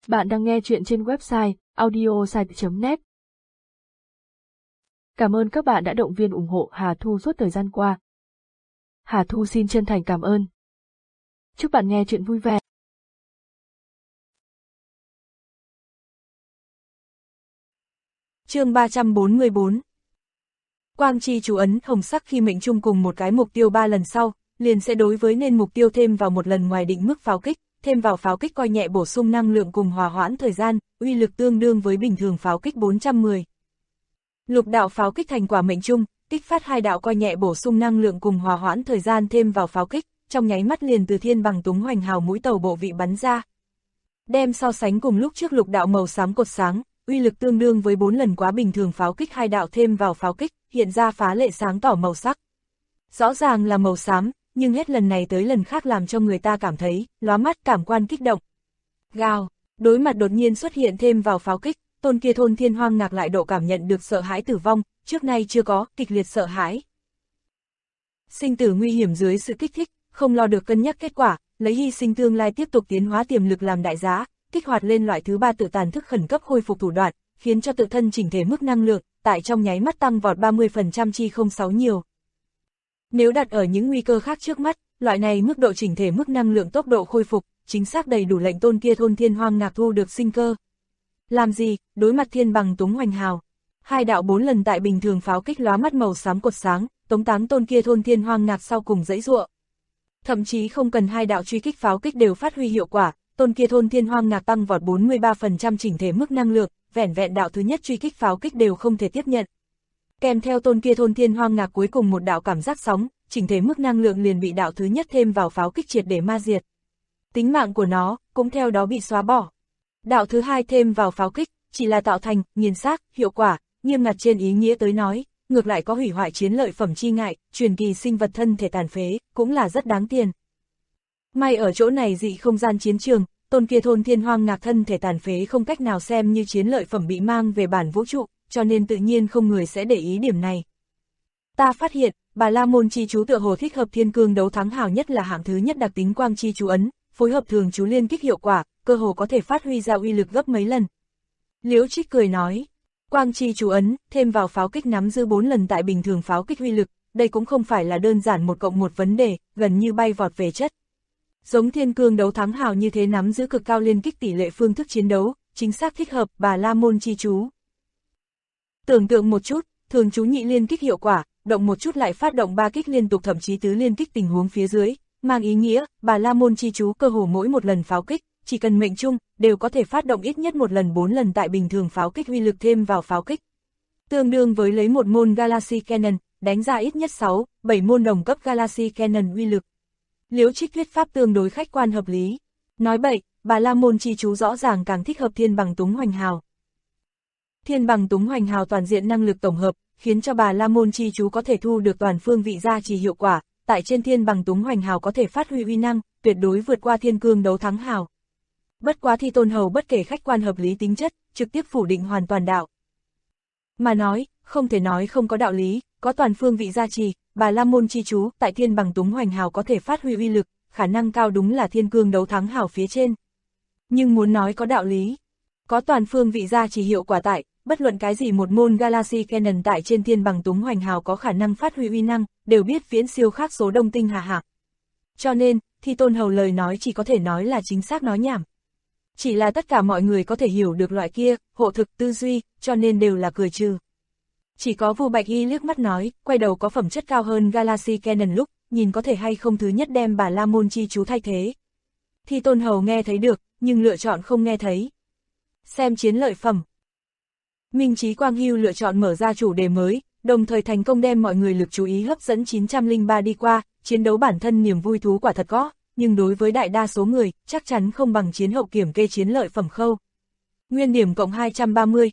Bạn đang nghe chuyện trên website audiosite.net. Cảm ơn các bạn đã động viên ủng hộ Hà Thu suốt thời gian qua. Hà Thu xin chân thành cảm ơn. Chúc bạn nghe chuyện vui vẻ. Chương 344. Quang chi chú ấn hồng sắc khi mệnh chung cùng một cái mục tiêu 3 lần sau, liền sẽ đối với nên mục tiêu thêm vào một lần ngoài định mức pháo kích, thêm vào pháo kích coi nhẹ bổ sung năng lượng cùng hòa hoãn thời gian, uy lực tương đương với bình thường pháo kích 410. Lục đạo pháo kích thành quả mệnh chung, kích phát hai đạo coi nhẹ bổ sung năng lượng cùng hòa hoãn thời gian thêm vào pháo kích, trong nháy mắt liền từ thiên bằng túng hoành hào mũi tàu bộ vị bắn ra. Đem so sánh cùng lúc trước lục đạo màu xám cột sáng, uy lực tương đương với 4 lần quá bình thường pháo kích hai đạo thêm vào pháo kích, hiện ra phá lệ sáng tỏ màu sắc. Rõ ràng là màu xám, nhưng hết lần này tới lần khác làm cho người ta cảm thấy, lóa mắt cảm quan kích động. Gào, đối mặt đột nhiên xuất hiện thêm vào pháo kích, tôn kia thôn thiên hoang ngạc lại độ cảm nhận được sợ hãi tử vong, trước nay chưa có, kịch liệt sợ hãi. Sinh tử nguy hiểm dưới sự kích thích, không lo được cân nhắc kết quả, lấy hy sinh tương lai tiếp tục tiến hóa tiềm lực làm đại giá, kích hoạt lên loại thứ 3 tự tàn thức khẩn cấp khôi phục thủ đoạn, khiến cho tự thân chỉnh thể mức năng lượng, tại trong nháy mắt tăng vọt 30% chi không 6 nhiều. Nếu đặt ở những nguy cơ khác trước mắt, loại này mức độ chỉnh thể mức năng lượng tốc độ khôi phục, chính xác đầy đủ lệnh tôn kia thôn thiên hoang ngạc thu được sinh cơ. Làm gì, đối mặt thiên bằng túng hoành hào. Hai đạo 4 lần tại bình thường pháo kích lóa mắt màu xám cột sáng, tống táng tôn kia thôn thiên hoang ngạc sau cùng dãy giụa. Thậm chí không cần hai đạo truy kích pháo kích đều phát huy hiệu quả, tôn kia thôn thiên hoang ngạc tăng vọt 43% chỉnh thể mức năng lượng, vẻn vẹn đạo thứ nhất truy kích pháo kích đều không thể tiếp nhận. Kèm theo tôn kia thôn thiên hoang ngạc cuối cùng một đạo cảm giác sóng, chỉnh thể mức năng lượng liền bị đạo thứ nhất thêm vào pháo kích triệt để ma diệt. Tính mạng của nó cũng theo đó bị xóa bỏ. Đạo thứ hai thêm vào pháo kích, chỉ là tạo thành, nghiền xác, hiệu quả, nghiêm ngặt trên ý nghĩa tới nói, ngược lại có hủy hoại chiến lợi phẩm chi ngại, truyền kỳ sinh vật thân thể tàn phế, cũng là rất đáng tiền. May ở chỗ này dị không gian chiến trường, tôn kia thôn thiên hoang ngạc thân thể tàn phế không cách nào xem như chiến lợi phẩm bị mang về bản vũ trụ, cho nên tự nhiên không người sẽ để ý điểm này. Ta phát hiện, Bà La Môn chi chú tựa hồ thích hợp thiên cương đấu thắng hào nhất là hạng thứ nhất đặc tính quang chi chú ấn, phối hợp thường chú liên kích hiệu quả, cơ hồ có thể phát huy ra uy lực gấp mấy lần. Liễu Trích cười nói, quang chi chú ấn, thêm vào pháo kích nắm giữ 4 lần tại bình thường pháo kích uy lực, đây cũng không phải là đơn giản 1+1 vấn đề, gần như bay vọt về chất. Giống thiên cương đấu thắng hào như thế nắm giữ cực cao liên kích tỷ lệ phương thức chiến đấu, chính xác thích hợp Bà La Môn chi chú. Tưởng tượng một chút, thường chú nhị liên kích hiệu quả, động một chút lại phát động 3 kích liên tục thậm chí tứ liên kích tình huống phía dưới, mang ý nghĩa, Bà La Môn chi chú cơ hồ mỗi một lần pháo kích, chỉ cần mệnh chung, đều có thể phát động ít nhất một lần 4 lần tại bình thường pháo kích uy lực thêm vào pháo kích. Tương đương với lấy một môn Galaxy Cannon, đánh ra ít nhất 6-7 môn đồng cấp Galaxy Cannon uy lực. Liễu Trích thuyết pháp tương đối khách quan hợp lý. Nói bậy, Bà La Môn chi chú rõ ràng càng thích hợp thiên bằng túng hoành hào. Thiên bằng túng hoành hào toàn diện năng lực tổng hợp, khiến cho Bà La Môn chi chú có thể thu được toàn phương vị gia trì hiệu quả, tại trên thiên bằng túng hoành hào có thể phát huy uy năng, tuyệt đối vượt qua thiên cương đấu thắng hào. Bất quá Thi Tôn Hầu bất kể khách quan hợp lý tính chất, trực tiếp phủ định hoàn toàn đạo. Mà nói, không thể nói không có đạo lý, có toàn phương vị gia trì, Bà La Môn chi chú tại thiên bằng túng hoành hào có thể phát huy uy lực, khả năng cao đúng là thiên cương đấu thắng hào phía trên. Nhưng muốn nói có đạo lý, có toàn phương vị gia trì hiệu quả tại, bất luận cái gì một môn Galaxy Cannon tại trên thiên bằng túng hoành hào có khả năng phát huy uy năng, đều biết viễn siêu khác số đông tinh hà hạc. Cho nên, Thi Tôn Hầu lời nói chỉ có thể nói là chính xác nói nhảm. Chỉ là tất cả mọi người có thể hiểu được loại kia, hộ thực tư duy, cho nên đều là cười trừ. Chỉ có Vu Bạch Y liếc mắt nói, quay đầu có phẩm chất cao hơn Galaxy Cannon lúc, nhìn có thể hay không thứ nhất đem Bà La Môn chi chú thay thế. Thi Tôn Hầu nghe thấy được, nhưng lựa chọn không nghe thấy. Xem chiến lợi phẩm. Minh Chí Quang Hưu lựa chọn mở ra chủ đề mới, đồng thời thành công đem mọi người lực chú ý hấp dẫn 903 đi qua, chiến đấu bản thân niềm vui thú quả thật có, nhưng đối với đại đa số người, chắc chắn không bằng chiến hậu kiểm kê chiến lợi phẩm khâu. Nguyên điểm cộng 230,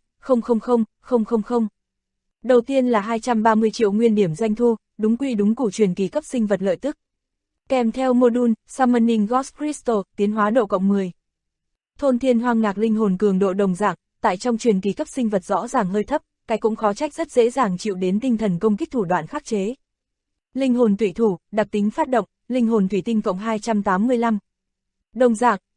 000. Đầu tiên là 230 triệu nguyên điểm doanh thu, đúng quy đúng củ truyền kỳ cấp sinh vật lợi tức. Kèm theo module, Summoning Ghost Crystal, tiến hóa độ cộng 10. Thôn thiên hoang ngạc linh hồn cường độ đồng dạng, tại trong truyền kỳ cấp sinh vật rõ ràng hơi thấp, cái cũng khó trách rất dễ dàng chịu đến tinh thần công kích thủ đoạn khắc chế. Linh hồn tụy thủ, đặc tính phát động, linh hồn thủy tinh cộng 285. Đồng dạng,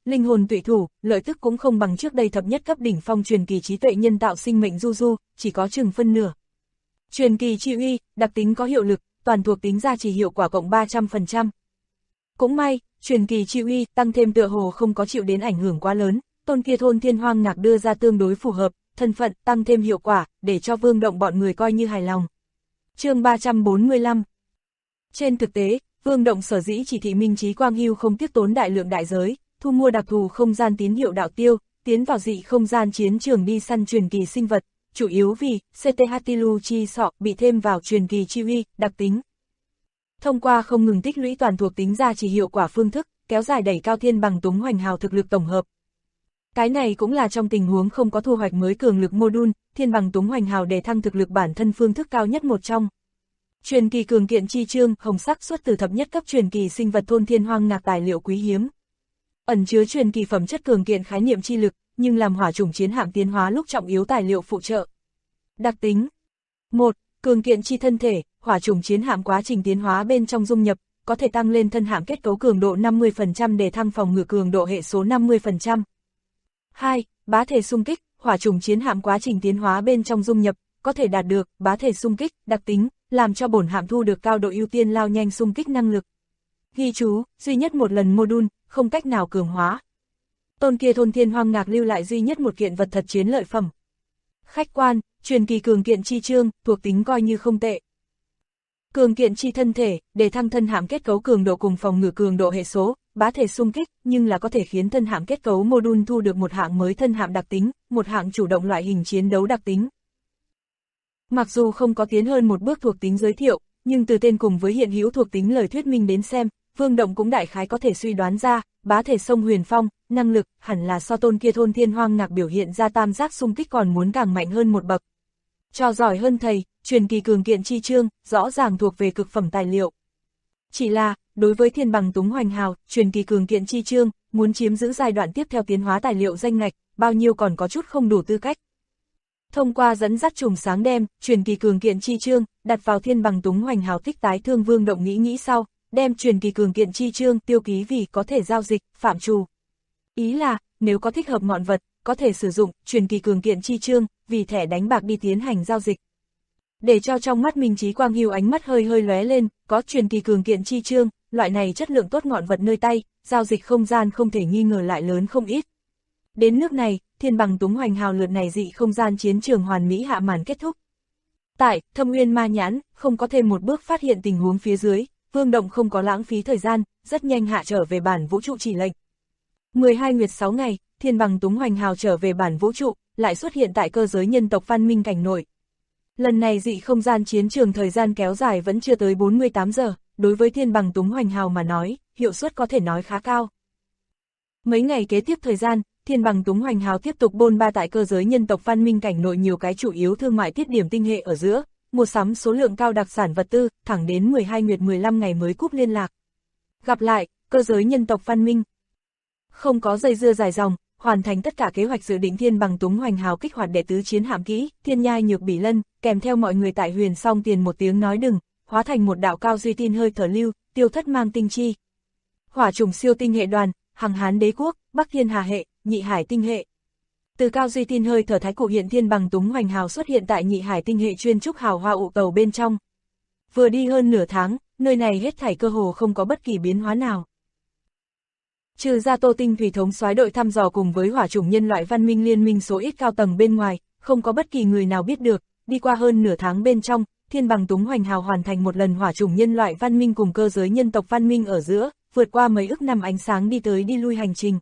linh hồn tụy thủ, lợi tức cũng không bằng trước đây thập nhất cấp đỉnh phong truyền kỳ trí tuệ nhân tạo sinh mệnh du du, chỉ có chừng phân nửa. Truyền kỳ chi uy, đặc tính có hiệu lực, toàn thuộc tính gia trì hiệu quả cộng 300%. Cũng may, truyền kỳ chi uy tăng thêm tựa hồ không có chịu đến ảnh hưởng quá lớn, tôn kia thôn thiên hoang ngạc đưa ra tương đối phù hợp, thân phận tăng thêm hiệu quả, để cho Vương Động bọn người coi như hài lòng. Chương 345. Trên thực tế, Vương Động sở dĩ chỉ thị Minh Chí Quang Hưu không tiếc tốn đại lượng đại giới, thu mua đặc thù không gian tín hiệu đạo tiêu, tiến vào dị không gian chiến trường đi săn truyền kỳ sinh vật, chủ yếu vì CTHTLU chi sọ bị thêm vào truyền kỳ chi uy, đặc tính. Thông qua không ngừng tích lũy toàn thuộc tính gia trì hiệu quả phương thức, kéo dài đẩy cao thiên bằng túng hoành hào thực lực tổng hợp. Cái này cũng là trong tình huống không có thu hoạch mới cường lực module, thiên bằng túng hoành hào để thăng thực lực bản thân phương thức cao nhất một trong. Truyền kỳ cường kiện chi chương, hồng sắc xuất từ thập nhất cấp truyền kỳ sinh vật thôn thiên hoang ngạc tài liệu quý hiếm. Ẩn chứa truyền kỳ phẩm chất cường kiện khái niệm chi lực, nhưng làm hỏa chủng chiến hạm tiến hóa lúc trọng yếu tài liệu phụ trợ. Đặc tính 1. Cường kiện chi thân thể, hỏa chủng chiến hạm quá trình tiến hóa bên trong dung nhập, có thể tăng lên thân hạm kết cấu cường độ 50% để thăng phòng ngự cường độ hệ số 50%. 2. Bá thể xung kích, hỏa chủng chiến hạm quá trình tiến hóa bên trong dung nhập, có thể đạt được bá thể xung kích, đặc tính, làm cho bổn hạm thu được cao độ ưu tiên lao nhanh xung kích năng lực. Ghi chú, duy nhất một lần module, không cách nào cường hóa. Tôn kia thôn thiên hoang ngạc lưu lại duy nhất một kiện vật thật chiến lợi phẩm. Khách quan, truyền kỳ cường kiện chi chương, thuộc tính coi như không tệ. Cường kiện chi thân thể, để thăng thân hạm kết cấu cường độ cùng phòng ngự cường độ hệ số, bá thể xung kích, nhưng là có thể khiến thân hạm kết cấu module thu được một hạng mới thân hạm đặc tính, một hạng chủ động loại hình chiến đấu đặc tính. Mặc dù không có tiến hơn một bước thuộc tính giới thiệu, nhưng từ tên cùng với hiện hữu thuộc tính lời thuyết minh đến xem, Vương Động cũng đại khái có thể suy đoán ra, bá thể sông huyền phong, năng lực, hẳn là so tôn kia thôn thiên hoang ngạc biểu hiện ra tam giác xung kích còn muốn càng mạnh hơn một bậc. Cho giỏi hơn thầy, truyền kỳ cường kiện chi chương, rõ ràng thuộc về cực phẩm tài liệu. Chỉ là, đối với thiên bằng túng hoành hào, truyền kỳ cường kiện chi chương, muốn chiếm giữ giai đoạn tiếp theo tiến hóa tài liệu danh ngạch, bao nhiêu còn có chút không đủ tư cách. Thông qua dẫn dắt trùng sáng đem, truyền kỳ cường kiện chi chương, đặt vào thiên bằng túng hoành hào tích tái thương Vương Động nghĩ sau, đem truyền kỳ cường kiện chi chương tiêu ký vì có thể giao dịch, phạm trù. Ý là, nếu có thích hợp ngọn vật, có thể sử dụng truyền kỳ cường kiện chi chương, vì thẻ đánh bạc đi tiến hành giao dịch. Để cho trong mắt Minh Chí Quang Hưu ánh mắt hơi lóe lên, có truyền kỳ cường kiện chi chương, loại này chất lượng tốt ngọn vật nơi tay, giao dịch không gian không thể nghi ngờ lại lớn không ít. Đến nước này, thiên bằng túng hoành hào lượt này dị không gian chiến trường hoàn mỹ hạ màn kết thúc. Tại Thâm Uyên Ma Nhãn, không có thêm một bước phát hiện tình huống phía dưới, Vương Động không có lãng phí thời gian, rất nhanh hạ trở về bản vũ trụ chỉ lệnh. 12 nguyệt 6 ngày, thiên bằng túng hoành hào trở về bản vũ trụ, lại xuất hiện tại cơ giới nhân tộc văn minh cảnh nội. Lần này dị không gian chiến trường thời gian kéo dài vẫn chưa tới 48 giờ, đối với thiên bằng túng hoành hào mà nói, hiệu suất có thể nói khá cao. Mấy ngày kế tiếp thời gian, thiên bằng túng hoành hào tiếp tục bôn ba tại cơ giới nhân tộc văn minh cảnh nội nhiều cái chủ yếu thương mại tiết điểm tinh hệ ở giữa, mua sắm số lượng cao đặc sản vật tư, thẳng đến 12 nguyệt 15 ngày mới cúp liên lạc. Gặp lại, cơ giới nhân tộc văn minh. Không có dây dưa dài dòng, hoàn thành tất cả kế hoạch dự định thiên bằng túng hoành hào kích hoạt đệ tứ chiến hạm kỹ, thiên nhai nhược bỉ lân, kèm theo mọi người tại huyền song tiền một tiếng nói đừng, hóa thành một đạo cao duy tin hơi thở lưu, tiêu thất mang tinh chi. Hỏa chủng siêu tinh hệ đoàn, Hằng Hán đế quốc, Bắc Thiên Hà hệ, Nhị Hải tinh hệ. Từ cao duy tin hơi thở thái cụ hiện thiên bằng túng hoành hào xuất hiện tại Nhị Hải tinh hệ chuyên trúc hào hoa ụ tàu bên trong. Vừa đi hơn nửa tháng, nơi này hết thảy cơ hồ không có bất kỳ biến hóa nào. Trừ ra Tô Tinh thủy thống soái đội thăm dò cùng với hỏa chủng nhân loại văn minh liên minh số ít cao tầng bên ngoài, không có bất kỳ người nào biết được, đi qua hơn nửa tháng bên trong, thiên bằng túng hoành hào hoàn thành một lần hỏa chủng nhân loại văn minh cùng cơ giới nhân tộc văn minh ở giữa, vượt qua mấy ức năm ánh sáng đi tới đi lui hành trình.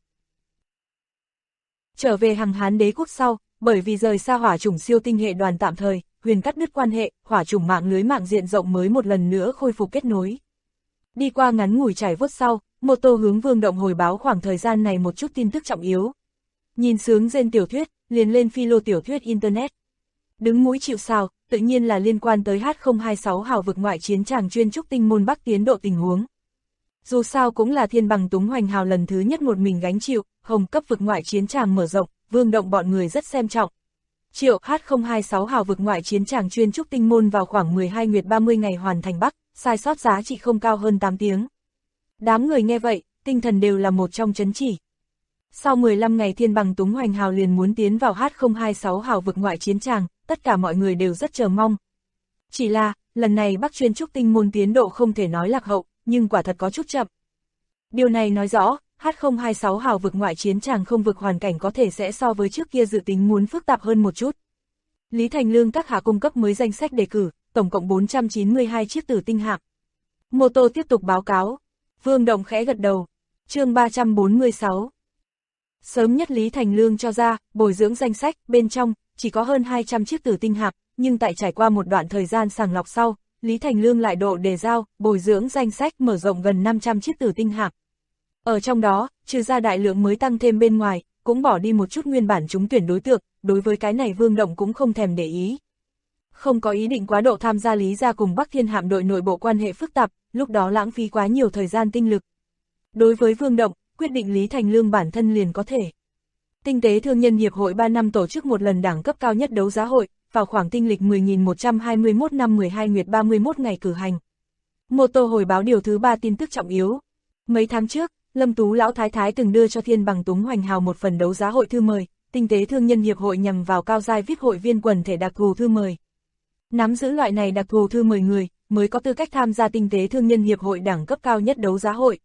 Trở về Hằng Hán đế quốc sau, bởi vì rời xa hỏa chủng siêu tinh hệ đoàn tạm thời, huyền cắt đứt quan hệ, hỏa chủng mạng lưới mạng diện rộng mới một lần nữa khôi phục kết nối. Đi qua ngắn ngủi trải vuốt sau, Mô Tô hướng Vương Động hồi báo khoảng thời gian này một chút tin tức trọng yếu. Nhìn sướng gen tiểu thuyết, liền lên philo tiểu thuyết Internet. Đứng mũi chịu sào, tự nhiên là liên quan tới H026 hào vực ngoại chiến tràng chuyên trúc tinh môn Bắc tiến độ tình huống. Dù sao cũng là thiên bằng túng hoành hào lần thứ nhất một mình gánh chịu, hồng cấp vực ngoại chiến tràng mở rộng, Vương Động bọn người rất xem trọng. Triệu H026 hào vực ngoại chiến tràng chuyên trúc tinh môn vào khoảng 12 nguyệt 30 ngày hoàn thành Bắc, sai sót giá trị không cao hơn 8 tiếng. Đám người nghe vậy, tinh thần đều là một trong chấn chỉ. Sau 15 ngày Thiên Bằng Túng Hoành Hào liền muốn tiến vào H026 hào vực ngoại chiến tràng, tất cả mọi người đều rất chờ mong. Chỉ là, lần này Bắc Chuyên Trúc Tinh môn tiến độ không thể nói lạc hậu, nhưng quả thật có chút chậm. Điều này nói rõ, H026 hào vực ngoại chiến tràng không vực hoàn cảnh có thể sẽ so với trước kia dự tính muốn phức tạp hơn một chút. Lý Thành Lương các hạ cung cấp mới danh sách đề cử, tổng cộng 492 chiếc tử tinh hạm. Mô Tô tiếp tục báo cáo. Vương Động khẽ gật đầu. Chương 346. Sớm nhất Lý Thành Lương cho ra, bồi dưỡng danh sách, bên trong, chỉ có hơn 200 chiếc tử tinh hạm, nhưng tại trải qua một đoạn thời gian sàng lọc sau, Lý Thành Lương lại độ đề giao, bồi dưỡng danh sách mở rộng gần 500 chiếc tử tinh hạm. Ở trong đó, trừ ra đại lượng mới tăng thêm bên ngoài, cũng bỏ đi một chút nguyên bản trúng tuyển đối tượng, đối với cái này Vương Động cũng không thèm để ý. Không có ý định quá độ tham gia Lý gia cùng Bắc Thiên hạm đội nội bộ quan hệ phức tạp, lúc đó lãng phí quá nhiều thời gian tinh lực. Đối với Vương Động, quyết định Lý Thành Lương bản thân liền có thể. Tinh tế Thương nhân Hiệp hội 3 năm tổ chức một lần đẳng cấp cao nhất đấu giá hội, vào khoảng tinh lịch 10.121 năm 12 nguyệt 31 ngày cử hành. Mô Tô hồi báo điều thứ 3 tin tức trọng yếu. Mấy tháng trước, Lâm Tú Lão Thái Thái từng đưa cho Thiên Bằng Túng Hoành Hào một phần đấu giá hội thư mời, Tinh tế Thương nhân Hiệp hội nhằm vào cao giai VIP hội viên quần thể đặc thù thư mời. Nắm giữ loại này đặc thù thư mời người, mới có tư cách tham gia Tinh tế Thương nhân Hiệp hội đẳng cấp cao nhất đấu giá hội.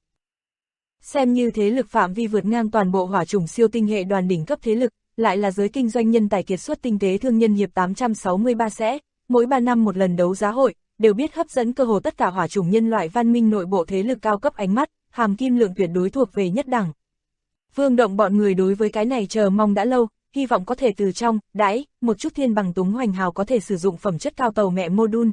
Xem như thế lực phạm vi vượt ngang toàn bộ hỏa chủng siêu tinh hệ đoàn đỉnh cấp thế lực, lại là giới kinh doanh nhân tài kiệt xuất Tinh tế Thương nhân Hiệp 863 sẽ, mỗi 3 năm một lần đấu giá hội, đều biết hấp dẫn cơ hồ tất cả hỏa chủng nhân loại văn minh nội bộ thế lực cao cấp ánh mắt, hàm kim lượng tuyệt đối thuộc về nhất đẳng. Vương Động bọn người đối với cái này chờ mong đã lâu, hy vọng có thể từ trong, đãi, một chút Thiên Bằng Túng Hoành Hào có thể sử dụng phẩm chất cao tàu mẹ module.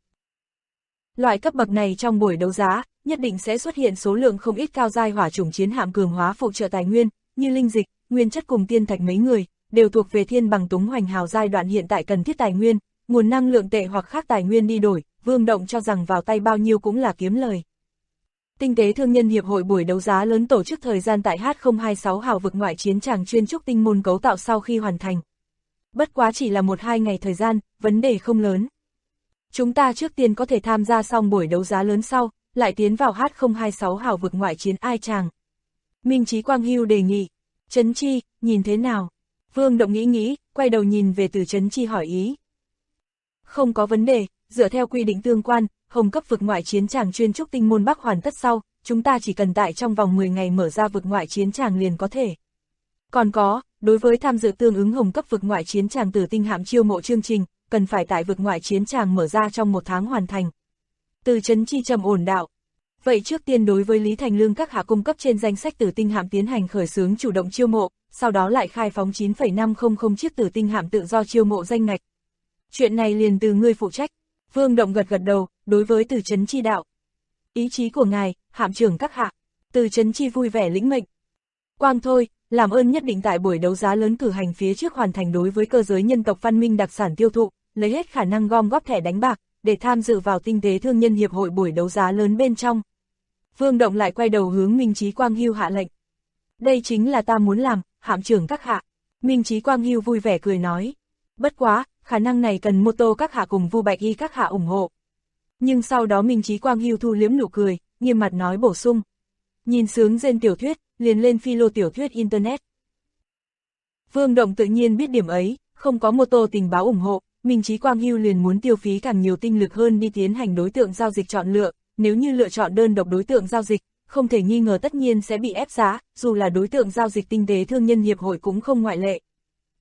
Loại cấp bậc này trong buổi đấu giá, nhất định sẽ xuất hiện số lượng không ít cao giai hỏa chủng chiến hạm cường hóa phụ trợ tài nguyên, như linh dịch, nguyên chất cùng tiên thạch mấy người, đều thuộc về Thiên Bằng Túng Hoành Hào giai đoạn hiện tại cần thiết tài nguyên, nguồn năng lượng tệ hoặc khác tài nguyên đi đổi, Vương Động cho rằng vào tay bao nhiêu cũng là kiếm lời. Tinh tế Thương nhân Hiệp hội buổi đấu giá lớn tổ chức thời gian tại H026 hào vực ngoại chiến tràng chuyên trúc tinh môn cấu tạo sau khi hoàn thành. Bất quá chỉ là 1-2 ngày thời gian, vấn đề không lớn. Chúng ta trước tiên có thể tham gia xong buổi đấu giá lớn sau, lại tiến vào H026 hào vực ngoại chiến ai chàng. Minh Chí Quang Hưu đề nghị. Trấn Chi, nhìn thế nào? Vương Động nghĩ, quay đầu nhìn về Từ Trấn Chi hỏi ý. Không có vấn đề, dựa theo quy định tương quan, hồng cấp vực ngoại chiến tràng chuyên trúc tinh môn Bắc hoàn tất sau, chúng ta chỉ cần tại trong vòng 10 ngày mở ra vực ngoại chiến tràng liền có thể. Còn có, đối với tham dự tương ứng hồng cấp vực ngoại chiến tràng tử tinh hạm chiêu mộ chương trình, cần phải tại vực ngoại chiến tràng mở ra trong 1 tháng hoàn thành. Từ Trấn Chi trầm ổn đạo. Vậy trước tiên đối với Lý Thành Lương các hạ cung cấp trên danh sách tử tinh hạm tiến hành khởi xướng chủ động chiêu mộ, sau đó lại khai phóng 9,500 chiếc tử tinh hạm tự do chiêu mộ danh ngạch. Chuyện này liền từ ngươi phụ trách. Vương Động gật đầu, đối với Từ Trấn Chi đạo. Ý chí của ngài, hạm trưởng các hạ. Từ Trấn Chi vui vẻ lĩnh mệnh. Quang thôi, làm ơn nhất định tại buổi đấu giá lớn cử hành phía trước hoàn thành đối với cơ giới nhân tộc văn minh đặc sản tiêu thụ, lấy hết khả năng gom góp thẻ đánh bạc, để tham dự vào Tinh tế Thương nhân Hiệp hội buổi đấu giá lớn bên trong. Vương Động lại quay đầu hướng Minh Chí Quang Hưu hạ lệnh. Đây chính là ta muốn làm, hạm trưởng các hạ. Minh Chí Quang Hưu vui vẻ cười nói. Bất quá, khả năng này cần Mô Tô các hạ cùng Vu Bạch Y các hạ ủng hộ. Nhưng sau đó Minh Chí Quang Hưu thu liếm nụ cười, nghiêm mặt nói bổ sung. Nhìn sướng trên tiểu thuyết, liền lên philo tiểu thuyết Internet. Vương Động tự nhiên biết điểm ấy, không có Mô Tô tình báo ủng hộ, Minh Chí Quang Hưu liền muốn tiêu phí càng nhiều tinh lực hơn đi tiến hành đối tượng giao dịch chọn lựa, nếu như lựa chọn đơn độc đối tượng giao dịch, không thể nghi ngờ tất nhiên sẽ bị ép giá, dù là đối tượng giao dịch Tinh tế Thương nhân Hiệp hội cũng không ngoại lệ.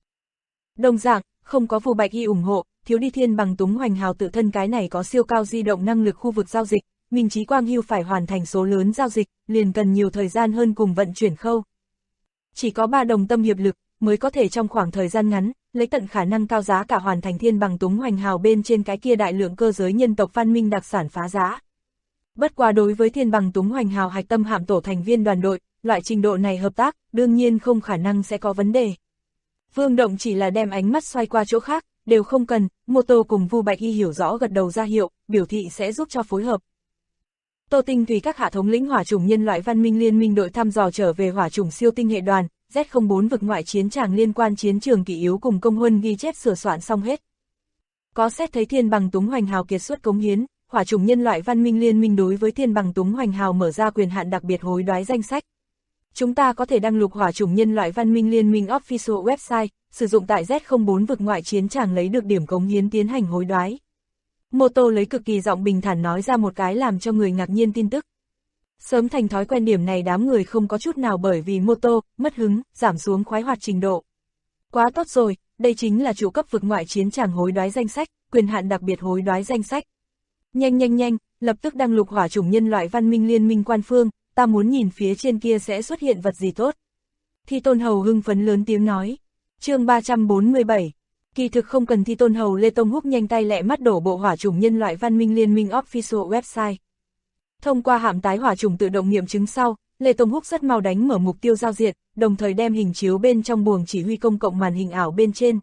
Đồng dạng, không có Vu Bạch Y ủng hộ, thiếu đi Thiên Bằng Túng Hoành Hào tự thân cái này có siêu cao di động năng lực khu vực giao dịch, Minh Chí Quang Hưu phải hoàn thành số lớn giao dịch, liền cần nhiều thời gian hơn cùng vận chuyển khâu. Chỉ có 3 đồng tâm hiệp lực, mới có thể trong khoảng thời gian ngắn, lấy tận khả năng cao giá cả hoàn thành Thiên Bằng Túng Hoành Hào bên trên cái kia đại lượng cơ giới nhân tộc văn minh đặc sản phá giá. Bất quá đối với Thiên Bằng Túng Hoành Hào hạch tâm hạm tổ thành viên đoàn đội, loại trình độ này hợp tác, đương nhiên không khả năng sẽ có vấn đề. Vương Động chỉ là đem ánh mắt xoay qua chỗ khác, đều không cần, Mô Tô cùng Vu Bạch Y hiểu rõ gật đầu ra hiệu, biểu thị sẽ giúp cho phối hợp. Tô Tinh Thủy các hạ thống lĩnh hỏa chủng nhân loại văn minh liên minh đội thăm dò trở về hỏa chủng siêu tinh hệ đoàn, Z04 vực ngoại chiến tràng liên quan chiến trường kỷ yếu cùng công huân ghi chép sửa soạn xong hết. Có xét thấy Thiên Bằng Túng Hoành Hào kiệt xuất cống hiến, hỏa chủng nhân loại văn minh liên minh đối với Thiên Bằng Túng Hoành Hào mở ra quyền hạn đặc biệt hối đoái danh sách. Chúng ta có thể đăng lục hỏa chủng nhân loại văn minh liên minh official website, sử dụng tại Z04 vực ngoại chiến tràng lấy được điểm cống hiến tiến hành hối đoái. Mô Tô lấy cực kỳ giọng bình thản nói ra một cái làm cho người ngạc nhiên tin tức. Sớm thành thói quen điểm này đám người không có chút nào bởi vì Mô Tô, mất hứng, giảm xuống khoái hoạt trình độ. Quá tốt rồi, đây chính là trụ cấp vực ngoại chiến tràng hối đoái danh sách, quyền hạn đặc biệt hối đoái danh sách. Nhanh, lập tức đăng lục hỏa chủng nhân loại văn minh liên minh quan phương, ta muốn nhìn phía trên kia sẽ xuất hiện vật gì tốt. Thi Tôn Hầu hưng phấn lớn tiếng nói. Chương 347. Kỳ thực không cần Thi Tôn Hầu Lê Tông Húc nhanh tay lẹ mắt đổ bộ hỏa chủng nhân loại văn minh liên minh official website. Thông qua hạm tái hỏa chủng tự động nghiệm chứng sau, Lê Tông Húc rất mau đánh mở mục tiêu giao diệt, đồng thời đem hình chiếu bên trong buồng chỉ huy công cộng màn hình ảo bên trên.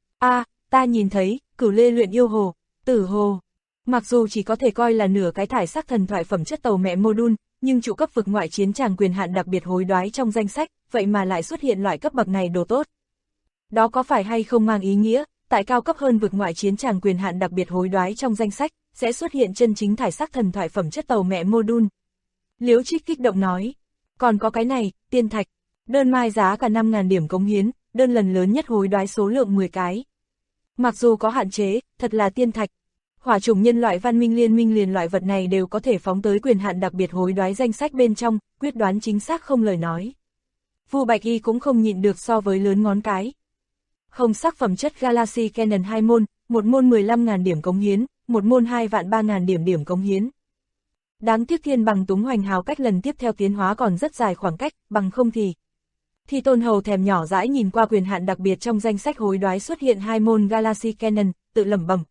Ta nhìn thấy, Cửu Lê luyện yêu hồ, Tử hồ. Mặc dù chỉ có thể coi là nửa cái thải sắc thần thoại phẩm chất tàu mẹ module, nhưng trụ cấp vực ngoại chiến tràng quyền hạn đặc biệt hối đoái trong danh sách, vậy mà lại xuất hiện loại cấp bậc này đồ tốt. Đó có phải hay không mang ý nghĩa, tại cao cấp hơn vực ngoại chiến tràng quyền hạn đặc biệt hối đoái trong danh sách, sẽ xuất hiện chân chính thải sắc thần thoại phẩm chất tàu mẹ module. Liễu Trích kích động nói, còn có cái này, tiên thạch, đơn mai giá cả 5.000 điểm cống hiến, đơn lần lớn nhất hối đoái số lượng 10 cái. Mặc dù có hạn chế, thật là tiên thạch. Hỏa chủng nhân loại văn minh liên minh liền loại vật này đều có thể phóng tới quyền hạn đặc biệt hối đoái danh sách bên trong, quyết đoán chính xác không lời nói. Vu Bạch Y cũng không nhịn được so với lớn ngón cái. Hồng sắc phẩm chất Galaxy Cannon 2 môn, một môn 15.000 điểm cống hiến, một môn 2.300.000 điểm cống hiến. Đáng tiếc thiên bằng túng hoành hào cách lần tiếp theo tiến hóa còn rất dài khoảng cách, bằng không thì. Thi Tôn Hầu thèm nhỏ dãi nhìn qua quyền hạn đặc biệt trong danh sách hối đoái xuất hiện 2 môn Galaxy Cannon, tự lẩm bẩm.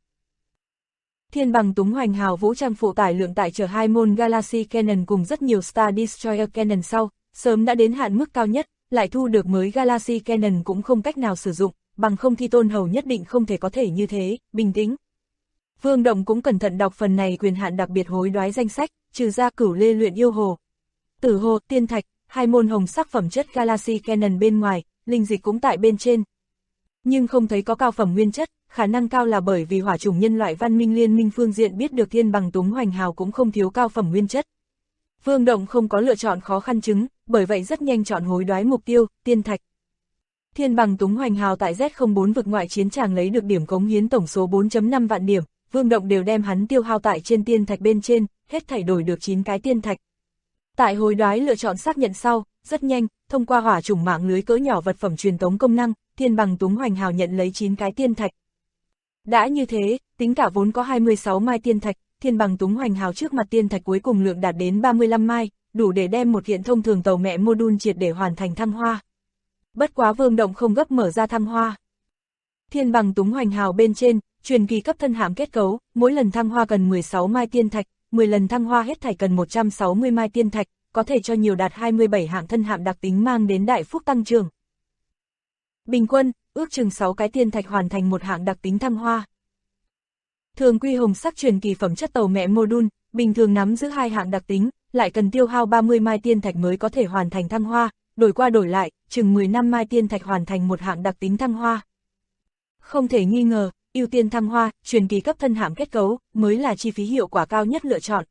Thiên bằng túng hoành hào vũ trang phụ tải lượng tải chở 2 môn Galaxy Cannon cùng rất nhiều Star Destroyer Cannon sau, sớm đã đến hạn mức cao nhất, lại thu được mới Galaxy Cannon cũng không cách nào sử dụng, bằng không Thi Tôn Hầu nhất định không thể có thể như thế, bình tĩnh. Vương Động cũng cẩn thận đọc phần này quyền hạn đặc biệt hối đoái danh sách, trừ ra Cửu Lê luyện yêu hồ, Tử hồ, tiên thạch, 2 môn hồng sắc phẩm chất Galaxy Cannon bên ngoài, linh dịch cũng tại bên trên. Nhưng không thấy có cao phẩm nguyên chất, khả năng cao là bởi vì hỏa chủng nhân loại văn minh liên minh phương diện biết được thiên bằng túng hoành hào cũng không thiếu cao phẩm nguyên chất. Vương Động không có lựa chọn khó khăn chứng, bởi vậy rất nhanh chọn hối đoái mục tiêu, tiên thạch. Thiên bằng túng hoành hào tại Z04 vực ngoại chiến tràng lấy được điểm cống hiến tổng số 4.5 vạn điểm, Vương Động đều đem hắn tiêu hao tại trên tiên thạch bên trên, hết thảy đổi được 9 cái tiên thạch. Tại hối đoái lựa chọn xác nhận sau, rất nhanh, thông qua hỏa chủng mạng lưới cỡ nhỏ vật phẩm truyền tống công năng, thiên bằng túng hoành hào nhận lấy 9 cái tiên thạch. Đã như thế, tính cả vốn có 26 mai tiên thạch, thiên bằng túng hoành hào trước mặt tiên thạch cuối cùng lượng đạt đến 35 mai, đủ để đem một hiện thông thường tàu mẹ module triệt để hoàn thành thăng hoa. Bất quá Vương Động không gấp mở ra thăng hoa. Thiên bằng túng hoành hào bên trên, truyền kỳ cấp thân hạm kết cấu, mỗi lần thăng hoa cần 16 mai tiên thạch, 10 lần thăng hoa hết thảy cần 160 mai tiên thạch, có thể cho nhiều đạt 27 hạng thân hạm đặc tính mang đến đại phúc tăng trưởng. Bình quân, ước chừng 6 cái tiên thạch hoàn thành một hạng đặc tính thăng hoa. Thường quy hồng sắc truyền kỳ phẩm chất tàu mẹ module, bình thường nắm giữ 2 hạng đặc tính, lại cần tiêu hao 30 mai tiên thạch mới có thể hoàn thành thăng hoa, đổi qua đổi lại, chừng 15 mai tiên thạch hoàn thành một hạng đặc tính thăng hoa. Không thể nghi ngờ, ưu tiên thăng hoa, truyền kỳ cấp thân hạm kết cấu, mới là chi phí hiệu quả cao nhất lựa chọn.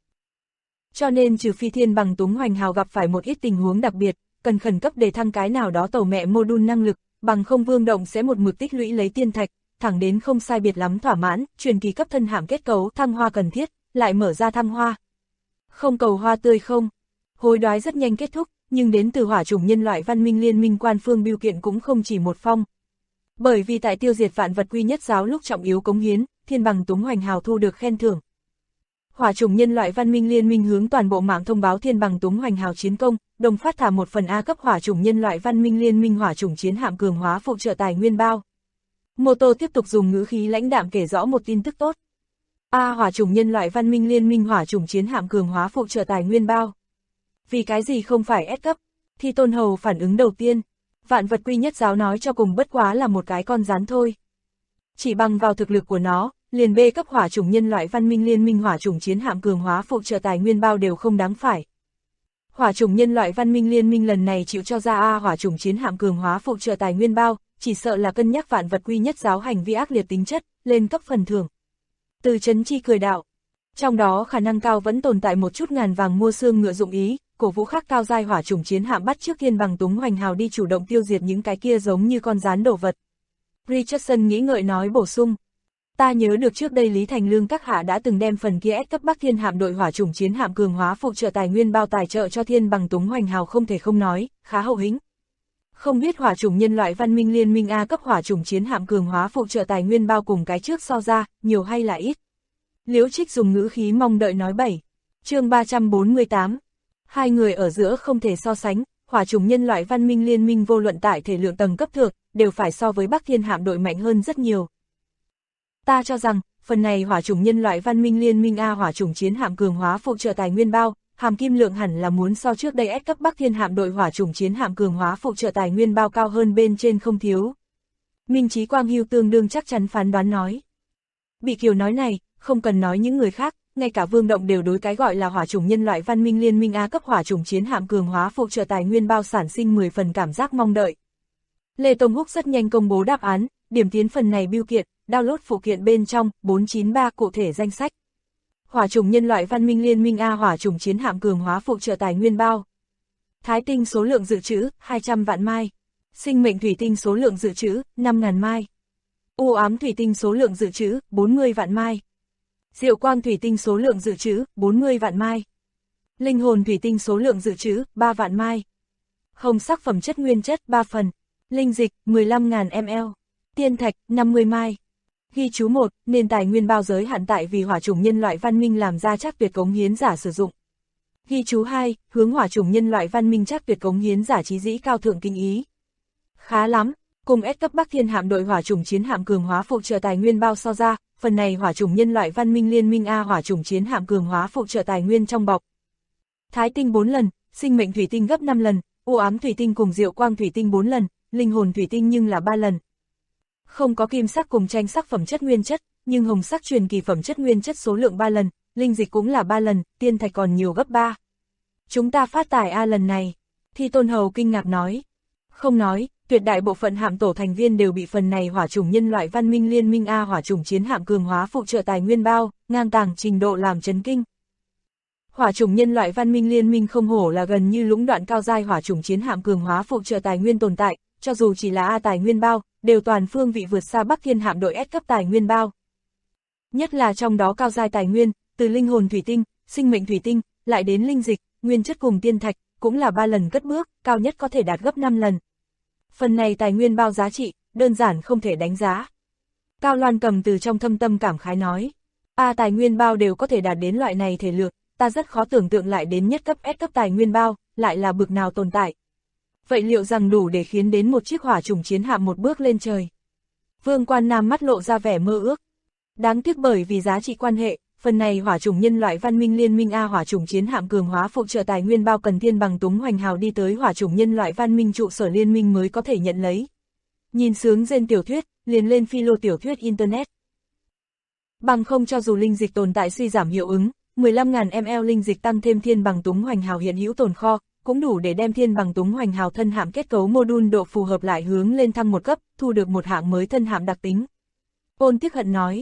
Cho nên trừ phi thiên bằng túng hoành hào gặp phải một ít tình huống đặc biệt, cần khẩn cấp để thăng cái nào đó tàu mẹ module năng lực, bằng không Vương Động sẽ một mực tích lũy lấy tiên thạch, thẳng đến không sai biệt lắm thỏa mãn, truyền kỳ cấp thân hạm kết cấu thăng hoa cần thiết, lại mở ra thăng hoa. Không cầu hoa tươi không. Hối đoái rất nhanh kết thúc, nhưng đến từ hỏa chủng nhân loại văn minh liên minh quan phương bưu kiện cũng không chỉ một phong. Bởi vì tại tiêu diệt vạn vật quy nhất giáo lúc trọng yếu cống hiến, thiên bằng túng hoành hào thu được khen thưởng. Hỏa chủng nhân loại văn minh liên minh hướng toàn bộ mạng thông báo thiên bằng túng hoành hào chiến công, đồng phát thả một phần A cấp hỏa chủng nhân loại văn minh liên minh hỏa chủng chiến hạm cường hóa phụ trợ tài nguyên bao. Mô Tô tiếp tục dùng ngữ khí lãnh đạm kể rõ một tin tức tốt. Hỏa chủng nhân loại văn minh liên minh hỏa chủng chiến hạm cường hóa phụ trợ tài nguyên bao. Vì cái gì không phải S cấp? Thi Tôn Hầu phản ứng đầu tiên. Vạn vật quy nhất giáo nói cho cùng bất quá là một cái con rán thôi. Chỉ bằng vào thực lực của nó, liền B cấp hỏa chủng nhân loại văn minh liên minh hỏa chủng chiến hạm cường hóa phụ trợ tài nguyên bao đều không đáng phải. Hỏa chủng nhân loại văn minh liên minh lần này chịu cho ra hỏa chủng chiến hạm cường hóa phụ trợ tài nguyên bao, chỉ sợ là cân nhắc vạn vật quy nhất giáo hành vi ác liệt tính chất, lên cấp phần thưởng. Từ Chấn Chi cười đạo. Trong đó khả năng cao vẫn tồn tại một chút ngàn vàng mua xương ngựa dụng ý, cổ vũ khác cao giai hỏa chủng chiến hạm bắt trước Thiên Bằng Túng Hoành Hào đi chủ động tiêu diệt những cái kia giống như con gián đồ vật. Richardson nghĩ ngợi nói bổ sung. Ta nhớ được trước đây Lý Thành Lương các hạ đã từng đem phần kia S cấp Bắc Thiên hạm đội hỏa chủng chiến hạm cường hóa phụ trợ tài nguyên bao tài trợ cho Thiên Bằng Túng Hoành Hào, không thể không nói, khá hậu hĩnh. Không biết hỏa chủng nhân loại văn minh liên minh A cấp hỏa chủng chiến hạm cường hóa phụ trợ tài nguyên bao cùng cái trước so ra, nhiều hay là ít? Liễu Trích dùng ngữ khí mong đợi nói 7. Chương 348. Hai người ở giữa không thể so sánh, hỏa chủng nhân loại văn minh liên minh vô luận tại thể lượng tầng cấp thượng, đều phải so với Bắc Thiên hạm đội mạnh hơn rất nhiều. Ta cho rằng, phần này hỏa chủng nhân loại văn minh liên minh A hỏa chủng chiến hạm cường hóa phụ trợ tài nguyên bao, hàm kim lượng hẳn là muốn so trước đây S cấp Bắc Thiên hạm đội hỏa chủng chiến hạm cường hóa phụ trợ tài nguyên bao cao hơn bên trên không thiếu. Minh Chí Quang Hưu tương đương chắc chắn phán đoán nói. Bị Kiều nói này, không cần nói những người khác, ngay cả Vương Động đều đối cái gọi là hỏa chủng nhân loại văn minh liên minh A cấp hỏa chủng chiến hạm cường hóa phụ trợ tài nguyên bao sản sinh 10 phần cảm giác mong đợi. Lê Tông Húc rất nhanh công bố đáp án, điểm tiến phần này bưu kiện, download phụ kiện bên trong, 493 cụ thể danh sách. Hỏa chủng nhân loại văn minh liên minh A hỏa chủng chiến hạm cường hóa phụ trợ tài nguyên bao. Thái tinh số lượng dự trữ, 200 vạn mai. Sinh mệnh thủy tinh số lượng dự trữ, 5.000 mai. U ám thủy tinh số lượng dự trữ, 40 vạn mai. Diệu quang thủy tinh số lượng dự trữ, 40 vạn mai. Linh hồn thủy tinh số lượng dự trữ, 3 vạn mai. Hồng sắc phẩm chất nguyên chất, 3 phần. Linh dịch, 15.000 ml. Tiên thạch, 50 mai. Ghi chú 1, nền tài nguyên bao giới hạn tại vì hỏa chủng nhân loại văn minh làm ra chắc tuyệt cống hiến giả sử dụng. Ghi chú 2, hướng hỏa chủng nhân loại văn minh chắc tuyệt cống hiến giả trí dĩ cao thượng kinh ý. Khá lắm, cùng S cấp Bắc Thiên hạm đội hỏa chủng chiến hạm cường hóa phụ trợ tài nguyên bao so ra, phần này hỏa chủng nhân loại văn minh liên minh A hỏa chủng chiến hạm cường hóa phụ trợ tài nguyên trong bọc. Thái tinh 4 lần, sinh mệnh thủy tinh gấp 5 lần, u ám thủy tinh cùng diệu quang thủy tinh 4 lần, linh hồn thủy tinh nhưng là 3 lần. Không có kim sắc cùng tranh sắc phẩm chất nguyên chất, nhưng hồng sắc truyền kỳ phẩm chất nguyên chất số lượng 3 lần, linh dịch cũng là 3 lần, tiên thạch còn nhiều gấp 3. Chúng ta phát tài A lần này. Thi Tôn Hầu kinh ngạc nói. Không nói, tuyệt đại bộ phận hạm tổ thành viên đều bị phần này hỏa chủng nhân loại văn minh liên minh A hỏa chủng chiến hạm cường hóa phụ trợ tài nguyên bao, ngang tàng trình độ làm chấn kinh. Hỏa chủng nhân loại văn minh liên minh không hổ là gần như lũng đoạn cao giai hỏa chủng chiến hạm cường hóa phụ trợ tài nguyên tồn tại, cho dù chỉ là A tài nguyên bao, đều toàn phương vị vượt xa Bắc Thiên hạm đội S cấp tài nguyên bao. Nhất là trong đó cao giai tài nguyên, từ linh hồn thủy tinh, sinh mệnh thủy tinh, lại đến linh dịch, nguyên chất cùng tiên thạch, cũng là 3 lần cất bước, cao nhất có thể đạt gấp 5 lần. Phần này tài nguyên bao giá trị, đơn giản không thể đánh giá. Cao Loan cầm từ trong thâm tâm cảm khái nói, A tài nguyên bao đều có thể đạt đến loại này thể lượng, ta rất khó tưởng tượng lại đến nhất cấp S cấp tài nguyên bao, lại là bực nào tồn tại. Vậy liệu rằng đủ để khiến đến một chiếc hỏa chủng chiến hạm một bước lên trời? Vương Quan Nam mắt lộ ra vẻ mơ ước. Đáng tiếc bởi vì giá trị quan hệ, phần này hỏa chủng nhân loại văn minh liên minh A hỏa chủng chiến hạm cường hóa phụ trợ tài nguyên bao cần Thiên Bằng Túng Hoành Hào đi tới hỏa chủng nhân loại văn minh trụ sở liên minh mới có thể nhận lấy. Nhìn sướng rên tiểu thuyết, liền lên philo tiểu thuyết internet. Bằng không cho dù linh dịch tồn tại suy giảm hiệu ứng, 15.000 ml linh dịch tăng thêm Thiên Bằng Túng Hoành Hào hiện hữu tồn kho, cũng đủ để đem Thiên Bằng Túng Hoành Hào thân hạm kết cấu module độ phù hợp lại hướng lên thăng một cấp, thu được một hạng mới thân hạm đặc tính. Ôn Tiếc Hận nói.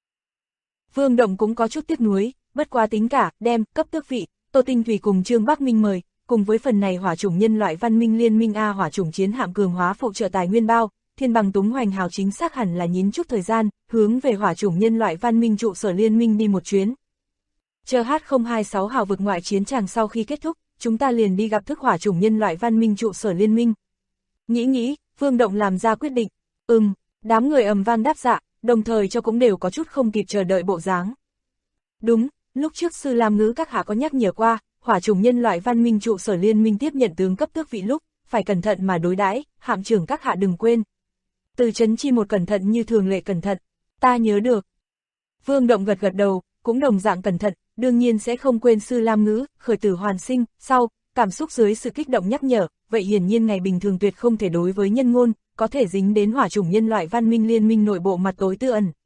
Vương Động cũng có chút tiếc nuối, bất quá tính cả, đem, cấp tước vị, Tô Tinh Thủy cùng Trương Bắc Minh mời, cùng với phần này hỏa chủng nhân loại văn minh liên minh A hỏa chủng chiến hạm cường hóa phụ trợ tài nguyên bao, Thiên Bằng Túng Hoành Hào chính xác hẳn là nhín chút thời gian, hướng về hỏa chủng nhân loại văn minh trụ sở liên minh đi một chuyến. Chờ H026 hào vực ngoại chiến tràng sau khi kết thúc, chúng ta liền đi gặp thức hỏa chủng nhân loại văn minh trụ sở liên minh. Nghĩ, Vương Động làm ra quyết định. Đám người ầm vang đáp dạ, đồng thời cho cũng đều có chút không kịp chờ đợi bộ dáng. Đúng, lúc trước Sư Lam Ngữ các hạ có nhắc nhở qua, hỏa chủng nhân loại văn minh trụ sở liên minh tiếp nhận tướng cấp tước vị lúc, phải cẩn thận mà đối đãi, hạm trưởng các hạ đừng quên. Từ Trấn Chi một cẩn thận như thường lệ cẩn thận, ta nhớ được. Vương Động gật đầu, cũng đồng dạng cẩn thận, đương nhiên sẽ không quên Sư Lam Ngữ, khởi tử hoàn sinh, sau, cảm xúc dưới sự kích động nhắc nhở, vậy hiển nhiên ngày bình thường tuyệt không thể đối với nhân ngôn, có thể dính đến hỏa chủng nhân loại văn minh liên minh nội bộ mặt tối tư ẩn.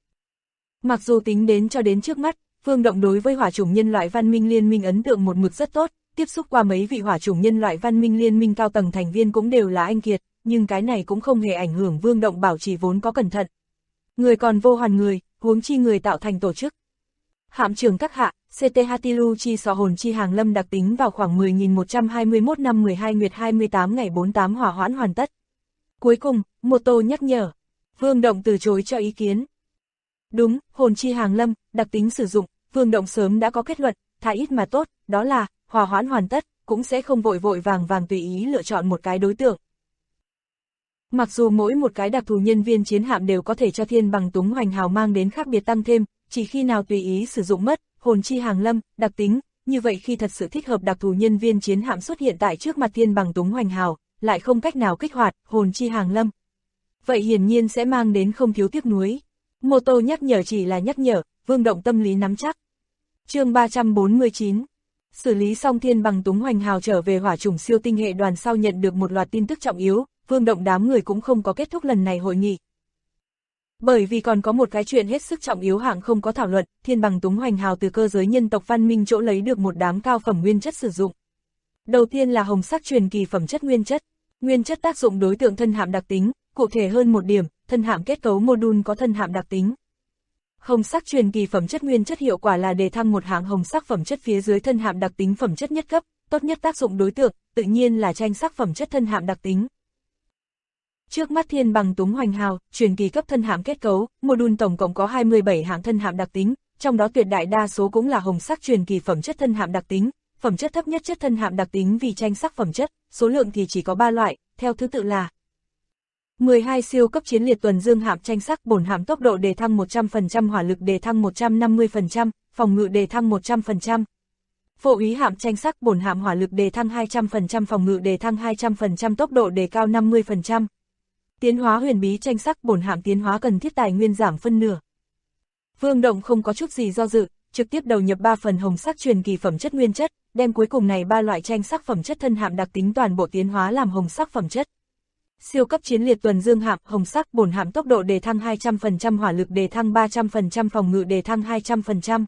Mặc dù tính đến cho đến trước mắt, Vương Động đối với hỏa chủng nhân loại văn minh liên minh ấn tượng một mực rất tốt, tiếp xúc qua mấy vị hỏa chủng nhân loại văn minh liên minh cao tầng thành viên cũng đều là anh kiệt, nhưng cái này cũng không hề ảnh hưởng Vương Động bảo trì vốn có cẩn thận. Người còn vô hoàn người, huống chi người tạo thành tổ chức. Hạm trưởng các hạ, CT Hatilu chi sọ hồn chi hàng lâm đặc tính vào khoảng 10.121 năm 12 nguyệt 28 ngày 48 hỏa hoãn hoàn tất. Cuối cùng, Mô Tô nhắc nhở. Vương Động từ chối cho ý kiến. Đúng, hồn chi hàng lâm, đặc tính sử dụng, Vương Động sớm đã có kết luận, thà ít mà tốt, đó là, hỏa hoãn hoàn tất, cũng sẽ không vội vội vàng tùy ý lựa chọn một cái đối tượng. Mặc dù mỗi một cái đặc thù nhân viên chiến hạm đều có thể cho Thiên Bằng Túng Hoành Hào mang đến khác biệt tăng thêm, chỉ khi nào tùy ý sử dụng mất, hồn chi hàng lâm, đặc tính, như vậy khi thật sự thích hợp đặc thù nhân viên chiến hạm xuất hiện tại trước mặt Thiên Bằng Túng Hoành Hào, lại không cách nào kích hoạt, hồn chi hàng lâm. Vậy hiển nhiên sẽ mang đến không thiếu tiếc nuối. Mô Tô nhắc nhở chỉ là nhắc nhở, Vương Động tâm lý nắm chắc. Chương 349. Xử lý xong Thiên Bằng Túng Hoành Hào trở về hỏa chủng siêu tinh hệ đoàn sau nhận được một loạt tin tức trọng yếu, Vương Động đám người cũng không có kết thúc lần này hội nghị. Bởi vì còn có một cái chuyện hết sức trọng yếu hạng không có thảo luận, Thiên Bằng Túng Hoành Hào từ cơ giới nhân tộc văn minh chỗ lấy được một đám cao phẩm nguyên chất sử dụng. Đầu tiên là hồng sắc truyền kỳ phẩm chất nguyên chất tác dụng đối tượng thân hạm đặc tính, cụ thể hơn một điểm, thân hạm kết cấu module có thân hạm đặc tính. Hồng sắc truyền kỳ phẩm chất nguyên chất hiệu quả là đề thăng một hạng hồng sắc phẩm chất phía dưới thân hạm đặc tính phẩm chất nhất cấp, tốt nhất tác dụng đối tượng, tự nhiên là tranh sắc phẩm chất thân hạm đặc tính. Trước mắt Thiên Bằng Túng Hoành Hào, truyền kỳ cấp thân hạm kết cấu, module tổng cộng có 27 hạng thân hạm đặc tính, trong đó tuyệt đại đa số cũng là hồng sắc truyền kỳ phẩm chất thân hạm đặc tính, phẩm chất thấp nhất chất thân hạm đặc tính vì tranh sắc phẩm chất, số lượng thì chỉ có 3 loại, theo thứ tự là 12 siêu cấp chiến liệt tuần dương hạm tranh sắc bổn hạm tốc độ đề thăng 100%, hỏa lực đề thăng 150%, phòng ngự đề thăng 100%. Phổ úy hạm tranh sắc bổn hạm hỏa lực đề thăng 200%, phòng ngự đề thăng 200%, tốc độ đề cao 50%. Tiến hóa huyền bí tranh sắc bổn hạm tiến hóa cần thiết tài nguyên giảm phân nửa. Vương Động không có chút gì do dự, trực tiếp đầu nhập 3 phần hồng sắc truyền kỳ phẩm chất nguyên chất, đem cuối cùng này 3 loại tranh sắc phẩm chất thân hạm đặc tính toàn bộ tiến hóa làm hồng sắc phẩm chất. Siêu cấp chiến liệt tuần dương hạm hồng sắc bổn hạm tốc độ đề thăng 200%, hỏa lực đề thăng 300%, phòng ngự đề thăng 200%.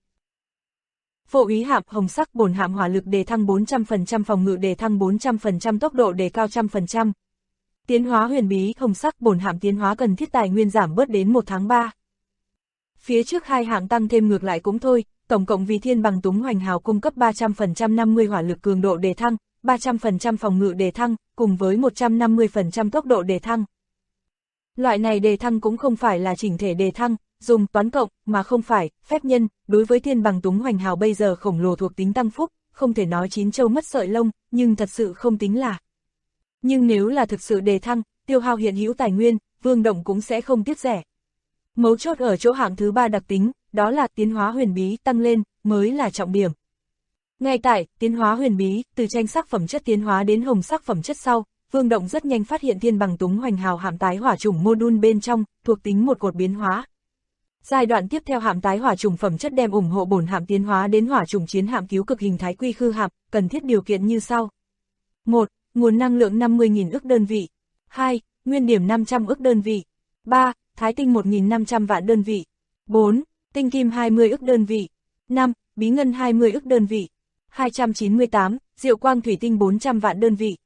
Phổ úy hạm hồng sắc bổn hạm hỏa lực đề thăng 400%, phòng ngự đề thăng 400%, tốc độ đề cao 100%. Tiến hóa huyền bí hồng sắc bổn hạm tiến hóa cần thiết tài nguyên giảm bớt đến 1 tháng 3. Phía trước hai hạng tăng thêm ngược lại cũng thôi, tổng cộng vì Thiên Bằng Túng Hoành Hào cung cấp 300% 50 hỏa lực cường độ đề thăng, 300% phòng ngự đề thăng, cùng với 150% tốc độ đề thăng. Loại này đề thăng cũng không phải là chỉnh thể đề thăng, dùng toán cộng, mà không phải phép nhân, đối với Thiên Bằng Túng Hoành Hào bây giờ khổng lồ thuộc tính tăng phúc, không thể nói chín châu mất sợi lông, nhưng thật sự không tính là. Nhưng nếu là thực sự đề thăng, tiêu hao hiện hữu tài nguyên, Vương Động cũng sẽ không tiếc rẻ. Mấu chốt ở chỗ hạng thứ 3 đặc tính, đó là tiến hóa huyền bí tăng lên, mới là trọng điểm. Ngay tại tiến hóa huyền bí, từ tranh sắc phẩm chất tiến hóa đến hồng sắc phẩm chất sau, Vương Động rất nhanh phát hiện Thiên Bằng Túng Hoành Hào hạm tái hỏa chủng module bên trong, thuộc tính một cột biến hóa. Giai đoạn tiếp theo hạm tái hỏa chủng phẩm chất đem ủng hộ bổn hạm tiến hóa đến hỏa chủng chiến hạm cứu cực hình thái quy khư hạm, cần thiết điều kiện như sau. 1. Nguồn năng lượng 50.000 ức đơn vị. 2. Nguyên điểm 500 ức đơn vị. 3. Thái tinh 1.500 vạn đơn vị. 4. Tinh kim 20 ức đơn vị. 5. Bí ngân 20 ức đơn vị. 298. Diệu quang thủy tinh 400 vạn đơn vị.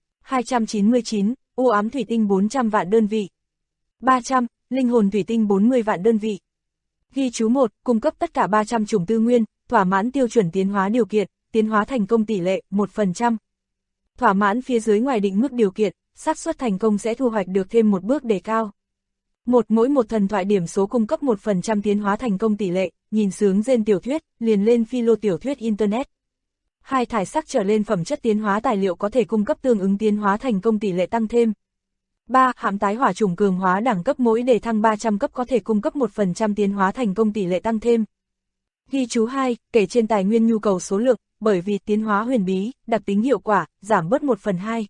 299. U ám thủy tinh 400 vạn đơn vị. 300. Linh hồn thủy tinh 40 vạn đơn vị. Ghi chú 1. Cung cấp tất cả 300 chủng tư nguyên, thỏa mãn tiêu chuẩn tiến hóa điều kiện, tiến hóa thành công tỷ lệ 1%. Thỏa mãn phía dưới ngoài định mức điều kiện, xác suất thành công sẽ thu hoạch được thêm một bước đề cao. Mỗi một thần thoại điểm số cung cấp 1% tiến hóa thành công tỷ lệ, nhìn sướng trên tiểu thuyết, liền lên philo tiểu thuyết Internet. 2 thải sắc trở lên phẩm chất tiến hóa tài liệu có thể cung cấp tương ứng tiến hóa thành công tỷ lệ tăng thêm. 3. Hạm tái hỏa chủng cường hóa đẳng cấp mỗi đề thăng 300 cấp có thể cung cấp 1% tiến hóa thành công tỷ lệ tăng thêm. Ghi chú 2, kể trên tài nguyên nhu cầu số lượng, bởi vì tiến hóa huyền bí, đặc tính hiệu quả, giảm bớt 1/2.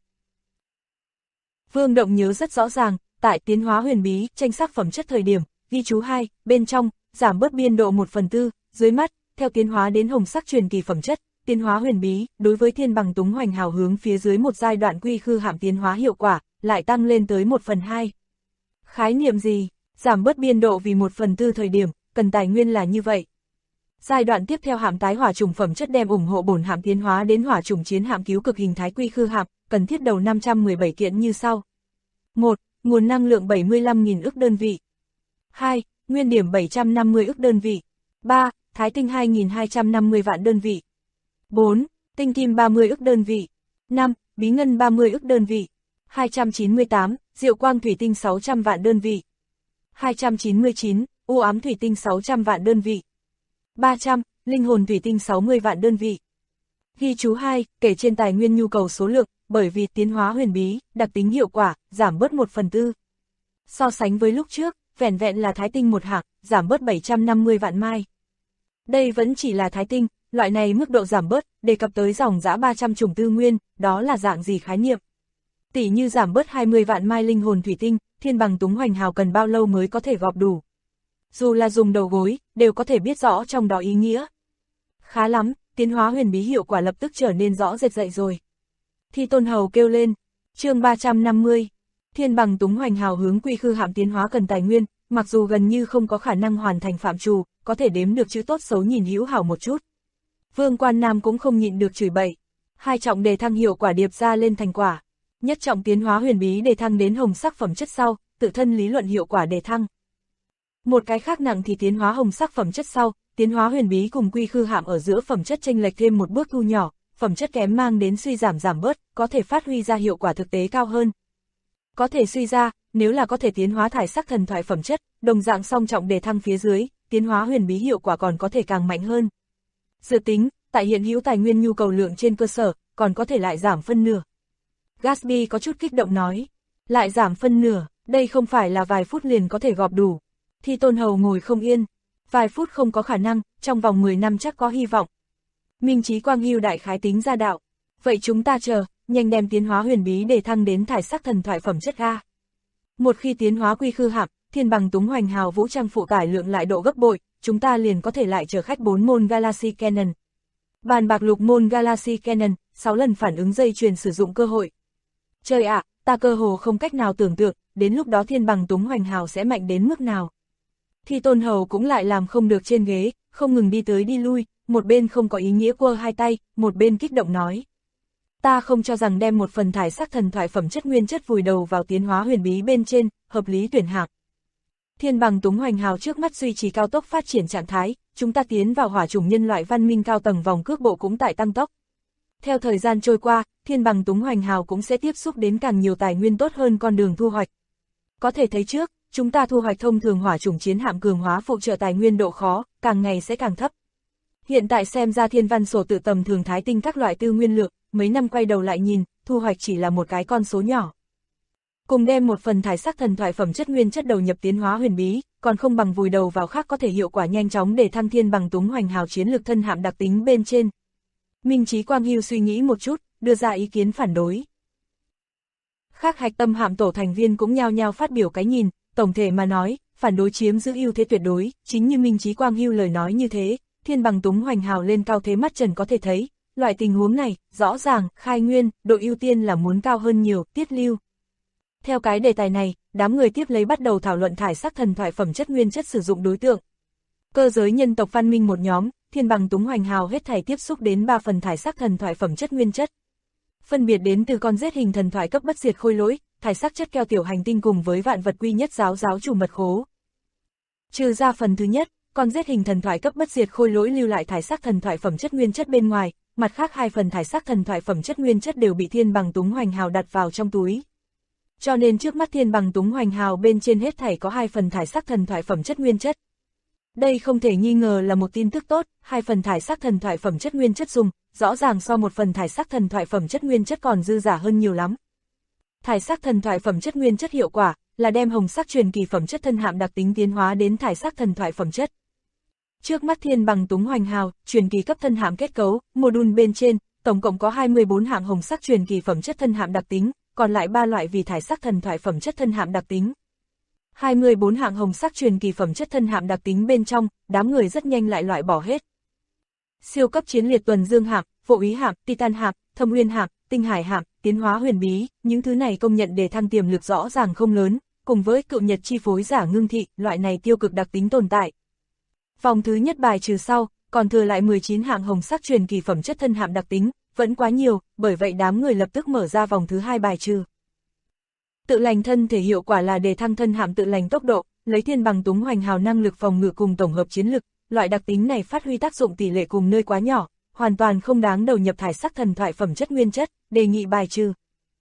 Vương Động nhớ rất rõ ràng, tại tiến hóa huyền bí, tranh sắc phẩm chất thời điểm, ghi chú 2, bên trong, giảm bớt biên độ 1/4, dưới mắt, theo tiến hóa đến hồng sắc truyền kỳ phẩm chất, tiến hóa huyền bí, đối với Thiên Bằng Túng Hoành Hào hướng phía dưới một giai đoạn quy khư hạm tiến hóa hiệu quả, lại tăng lên tới 1/2. Khái niệm gì? Giảm bớt biên độ vì 1/4 thời điểm, cần tài nguyên là như vậy. Giai đoạn tiếp theo hạm tái hỏa chủng phẩm chất đem ủng hộ bổn hạm tiến hóa đến hỏa chủng chiến hạm cứu cực hình thái quy khư hạm, cần thiết đầu 517 kiện như sau. 1. Nguồn năng lượng 75.000 ức đơn vị. 2. Nguyên điểm 750 ức đơn vị. 3. Thái tinh 2.250 vạn đơn vị. 4. Tinh kim 30 ức đơn vị. 5. Bí ngân 30 ức đơn vị. 298. Diệu quang thủy tinh 600 vạn đơn vị. 299. U ám thủy tinh 600 vạn đơn vị. 300. Linh hồn thủy tinh 60 vạn đơn vị. Ghi chú 2, kể trên tài nguyên nhu cầu số lượng, bởi vì tiến hóa huyền bí, đặc tính hiệu quả, giảm bớt 1/4. So sánh với lúc trước, vẻn vẹn là thái tinh một hạng, giảm bớt 750 vạn mai. Đây vẫn chỉ là thái tinh, loại này mức độ giảm bớt, đề cập tới dòng dã 300 chủng tư nguyên, đó là dạng gì khái niệm? Tỷ như giảm bớt 20 vạn mai linh hồn thủy tinh, thiên bằng túng hoành hào cần bao lâu mới có thể gọp đủ? Dù là dùng đầu gối, đều có thể biết rõ trong đó ý nghĩa. Khá lắm, tiến hóa huyền bí hiệu quả lập tức trở nên rõ rệt dậy rồi. Thi Tôn Hầu kêu lên, chương 350, thiên bằng túng hoành hào hướng quy khư hạm tiến hóa cần tài nguyên, mặc dù gần như không có khả năng hoàn thành phạm trù, có thể đếm được chữ tốt xấu nhìn hữu hảo một chút. Vương Quan Nam cũng không nhịn được chửi bậy, 2 trọng đề thăng hiệu quả điệp ra lên thành quả. Nhất trọng tiến hóa huyền bí đề thăng đến hồng sắc phẩm chất sau, tự thân lý luận hiệu quả đề thăng. Một cái khác nặng thì tiến hóa hồng sắc phẩm chất sau, tiến hóa huyền bí cùng quy khư hạm ở giữa phẩm chất chênh lệch thêm một bước thu nhỏ, phẩm chất kém mang đến suy giảm bớt, có thể phát huy ra hiệu quả thực tế cao hơn. Có thể suy ra, nếu là có thể tiến hóa thải sắc thần thoại phẩm chất, đồng dạng song trọng đề thăng phía dưới, tiến hóa huyền bí hiệu quả còn có thể càng mạnh hơn. Dự tính, tại hiện hữu tài nguyên nhu cầu lượng trên cơ sở, còn có thể lại giảm phân nửa. Gatsby có chút kích động nói, lại giảm phân nửa, đây không phải là vài phút liền có thể gọp đủ. Thi Tôn Hầu ngồi không yên, vài phút không có khả năng, trong vòng 10 năm chắc có hy vọng. Minh Chí Quang Hưu đại khái tính ra đạo, vậy chúng ta chờ, nhanh đem tiến hóa huyền bí để thăng đến thải sắc thần thoại phẩm chất A. Một khi tiến hóa quy khư hạm, thiên bằng túng hoành hào vũ trang phụ tải lượng lại độ gấp bội, chúng ta liền có thể lại chở khách 4 môn Galaxy Cannon. Bàn bạc lục môn Galaxy Cannon, 6 lần phản ứng dây chuyền sử dụng cơ hội. Trời ạ, ta cơ hồ không cách nào tưởng tượng, đến lúc đó thiên bằng túng hoành hào sẽ mạnh đến mức nào. Thi Tôn Hầu cũng lại làm không được trên ghế, không ngừng đi tới đi lui, một bên không có ý nghĩa quơ hai tay, một bên kích động nói. Ta không cho rằng đem một phần thải sắc thần thoại phẩm chất nguyên chất vùi đầu vào tiến hóa huyền bí bên trên, hợp lý tuyển hạng. Thiên bằng túng hoành hào trước mắt duy trì cao tốc phát triển trạng thái, chúng ta tiến vào hỏa chủng nhân loại văn minh cao tầng vòng cước bộ cũng tại tăng tốc. Theo thời gian trôi qua, thiên bằng túng hoành hào cũng sẽ tiếp xúc đến càng nhiều tài nguyên tốt hơn con đường thu hoạch. Có thể thấy trước, chúng ta thu hoạch thông thường hỏa chủng chiến hạm cường hóa phụ trợ tài nguyên độ khó, càng ngày sẽ càng thấp. Hiện tại xem ra thiên văn sổ tự tầm thường thái tinh các loại tư nguyên lượng, mấy năm quay đầu lại nhìn, thu hoạch chỉ là một cái con số nhỏ. Cùng đem một phần thải sắc thần thoại phẩm chất nguyên chất đầu nhập tiến hóa huyền bí, còn không bằng vùi đầu vào khác có thể hiệu quả nhanh chóng để thăng thiên bằng túng hoành hào chiến lược thân hạm đặc tính bên trên. Minh Chí Quang Hưu suy nghĩ một chút, đưa ra ý kiến phản đối. Khác hạch tâm hạm tổ thành viên cũng nhao nhao phát biểu cái nhìn, tổng thể mà nói, phản đối chiếm giữ ưu thế tuyệt đối, chính như Minh Chí Quang Hưu lời nói như thế, thiên bằng túng hoành hào lên cao thế mắt trần có thể thấy, loại tình huống này, rõ ràng, khai nguyên, độ ưu tiên là muốn cao hơn nhiều, tiết lưu. Theo cái đề tài này, đám người tiếp lấy bắt đầu thảo luận thải sắc thần thoại phẩm chất nguyên chất sử dụng đối tượng. Cơ giới nhân tộc văn minh một nhóm, thiên bằng túng hoành hào hết thảy tiếp xúc đến 3 phần thải sắc thần thoại phẩm chất nguyên chất. Phân biệt đến từ con giết hình thần thoại cấp bất diệt khôi lỗi, thải sắc chất keo tiểu hành tinh cùng với vạn vật quy nhất giáo chủ mật khố. Trừ ra phần thứ nhất, con giết hình thần thoại cấp bất diệt khôi lỗi lưu lại thải sắc thần thoại phẩm chất nguyên chất bên ngoài, mặt khác 2 phần thải sắc thần thoại phẩm chất nguyên chất đều bị thiên bằng túng hoành hào đặt vào trong túi. Cho nên trước mắt thiên bằng túng hoành hào bên trên hết thảy có 2 phần thải sắc thần thoại phẩm chất nguyên chất. Đây không thể nghi ngờ là một tin tức tốt, 2 phần thải sắc thần thoại phẩm chất nguyên chất dùng, rõ ràng so một phần thải sắc thần thoại phẩm chất nguyên chất còn dư giả hơn nhiều lắm. Thải sắc thần thoại phẩm chất nguyên chất hiệu quả là đem hồng sắc truyền kỳ phẩm chất thân hạm đặc tính tiến hóa đến thải sắc thần thoại phẩm chất. Trước mắt thiên bằng túng hoành hào, truyền kỳ cấp thân hạm kết cấu, module bên trên, tổng cộng có 24 hạng hồng sắc truyền kỳ phẩm chất thân hạm đặc tính, còn lại 3 loại vì thải sắc thần thoại phẩm chất thân hạm đặc tính. 24 hạng hồng sắc truyền kỳ phẩm chất thân hạm đặc tính bên trong, đám người rất nhanh lại loại bỏ hết. Siêu cấp chiến liệt tuần dương hạm, vô úy hạm, titan hạm, thâm uyên hạm, tinh hải hạm, tiến hóa huyền bí, những thứ này công nhận để thăng tiềm lực rõ ràng không lớn, cùng với cựu nhật chi phối giả ngưng thị, loại này tiêu cực đặc tính tồn tại. Vòng thứ nhất bài trừ sau, còn thừa lại 19 hạng hồng sắc truyền kỳ phẩm chất thân hạm đặc tính, vẫn quá nhiều, bởi vậy đám người lập tức mở ra vòng thứ 2 bài trừ. Tự lành thân thể hiệu quả là đề thăng thân hạm tự lành tốc độ, lấy thiên bằng túng hoành hào năng lực phòng ngự cùng tổng hợp chiến lực, loại đặc tính này phát huy tác dụng tỷ lệ cùng nơi quá nhỏ, hoàn toàn không đáng đầu nhập thải sắc thần thoại phẩm chất nguyên chất, đề nghị bài trừ.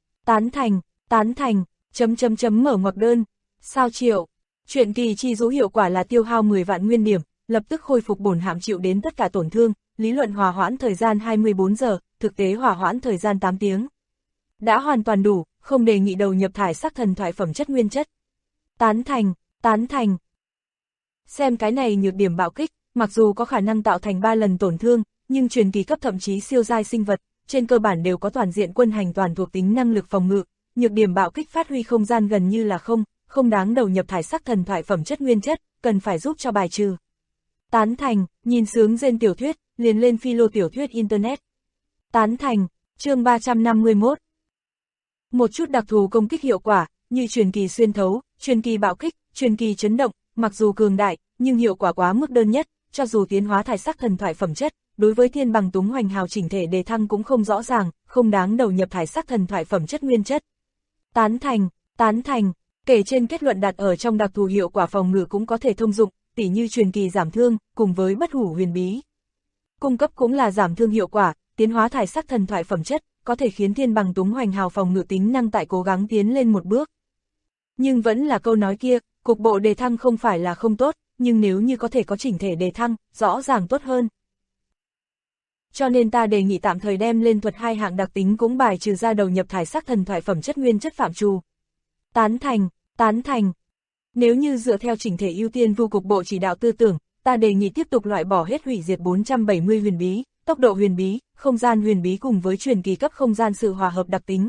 Tán thành, mở ngoặc đơn, sao Triệu. Chuyện kỳ chi rũ hiệu quả là tiêu hao 10 vạn nguyên điểm, lập tức khôi phục bổn hạm chịu đến tất cả tổn thương, lý luận hòa hoãn thời gian 24 giờ, thực tế hòa hoãn thời gian 8 tiếng. Đã hoàn toàn đủ, không đề nghị đầu nhập thải sắc thần thoại phẩm chất nguyên chất. Tán thành. Xem cái này nhược điểm bạo kích, mặc dù có khả năng tạo thành 3 lần tổn thương, nhưng truyền kỳ cấp thậm chí siêu giai sinh vật, trên cơ bản đều có toàn diện quân hành toàn thuộc tính năng lực phòng ngự, nhược điểm bạo kích phát huy không gian gần như là không đáng đầu nhập thải sắc thần thoại phẩm chất nguyên chất, cần phải giúp cho bài trừ. Tán thành, nhìn sướng rên tiểu thuyết, liền lên philo tiểu thuyết internet. Tán thành, chương 351. Một chút đặc thù công kích hiệu quả, như truyền kỳ xuyên thấu, truyền kỳ bạo kích, truyền kỳ chấn động, mặc dù cường đại, nhưng hiệu quả quá mức đơn nhất, cho dù tiến hóa thải sắc thần thoại phẩm chất, đối với thiên bằng túng hoành hào chỉnh thể đề thăng cũng không rõ ràng, không đáng đầu nhập thải sắc thần thoại phẩm chất nguyên chất. Tán thành, kể trên kết luận đặt ở trong đặc thù hiệu quả phòng ngự cũng có thể thông dụng, tỉ như truyền kỳ giảm thương, cùng với bất hủ huyền bí. Cung cấp cũng là giảm thương hiệu quả, tiến hóa thải sắc thần thoại phẩm chất, có thể khiến thiên bằng túng hoành hào phòng ngự tính năng tại cố gắng tiến lên một bước. Nhưng vẫn là câu nói kia, cục bộ đề thăng không phải là không tốt, nhưng nếu như có thể có chỉnh thể đề thăng, rõ ràng tốt hơn. Cho nên ta đề nghị tạm thời đem lên thuật 2 hạng đặc tính cũng bài trừ ra đầu nhập thải sắc thần thoại phẩm chất nguyên chất phạm trù. Tán thành. Nếu như dựa theo chỉnh thể ưu tiên vu cục bộ chỉ đạo tư tưởng, ta đề nghị tiếp tục loại bỏ hết hủy diệt 470 huyền bí, tốc độ huyền bí, không gian huyền bí cùng với truyền kỳ cấp không gian sự hòa hợp đặc tính.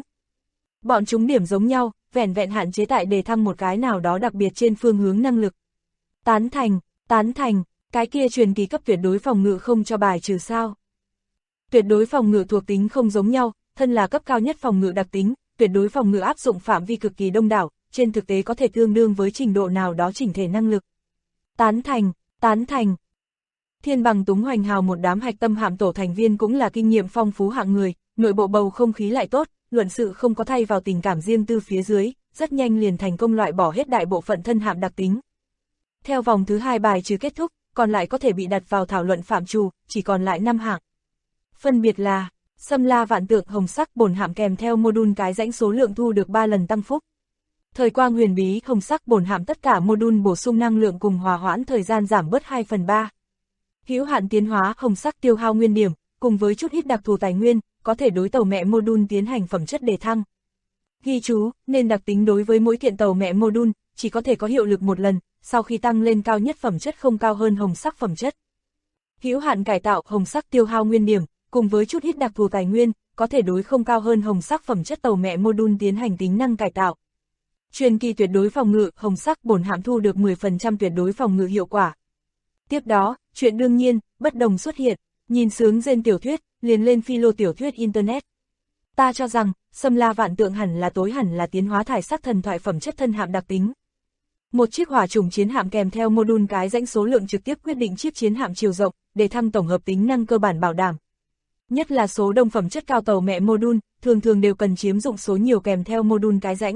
Bọn chúng điểm giống nhau, vẻn hạn chế tại đề thăng một cái nào đó đặc biệt trên phương hướng năng lực. Tán thành, cái kia truyền kỳ cấp tuyệt đối phòng ngự không cho bài trừ sao? Tuyệt đối phòng ngự thuộc tính không giống nhau, thân là cấp cao nhất phòng ngự đặc tính, tuyệt đối phòng ngự áp dụng phạm vi cực kỳ đông đảo, trên thực tế có thể tương đương với trình độ nào đó chỉnh thể năng lực. Tán thành. Thiên bằng túng hoành hào một đám hạch tâm hạm tổ thành viên cũng là kinh nghiệm phong phú hạng người, nội bộ bầu không khí lại tốt, luận sự không có thay vào tình cảm riêng tư phía dưới, rất nhanh liền thành công loại bỏ hết đại bộ phận thân hạm đặc tính. Theo vòng thứ 2 bài trừ kết thúc, còn lại có thể bị đặt vào thảo luận phạm trù, chỉ còn lại 5 hạng. Phân biệt là, Xâm La Vạn Tượng hồng sắc bổn hạm kèm theo module cái rãnh số lượng thu được 3 lần tăng phúc. Thời quang huyền bí hồng sắc bổn hạm tất cả module bổ sung năng lượng cùng hòa hoãn thời gian giảm bớt 2/3. Hữu hạn tiến hóa hồng sắc tiêu hao nguyên điểm, cùng với chút ít đặc thù tài nguyên, có thể đối tàu mẹ module tiến hành phẩm chất đề thăng. Ghi chú, nên đặc tính đối với mỗi kiện tàu mẹ module, chỉ có thể có hiệu lực một lần, sau khi tăng lên cao nhất phẩm chất không cao hơn hồng sắc phẩm chất. Hữu hạn cải tạo hồng sắc tiêu hao nguyên điểm, cùng với chút ít đặc thù tài nguyên, có thể đối không cao hơn hồng sắc phẩm chất tàu mẹ module tiến hành tính năng cải tạo. Truyền kỳ tuyệt đối phòng ngự, hồng sắc bổn hạm thu được 10% tuyệt đối phòng ngự hiệu quả. Tiếp đó, chuyện đương nhiên, bất đồng xuất hiện, nhìn sướng rên tiểu thuyết, liền lên philo tiểu thuyết internet. Ta cho rằng, Xâm La Vạn Tượng hẳn là tiến hóa thải sắc thần thoại phẩm chất thân hạm đặc tính. Một chiếc hỏa trùng chiến hạm kèm theo module cái rãnh số lượng trực tiếp quyết định chiếc chiến hạm chiều rộng, để thăng tổng hợp tính năng cơ bản bảo đảm. Nhất là số đông phẩm chất cao tàu mẹ module, thường đều cần chiếm dụng số nhiều kèm theo module cái rãnh.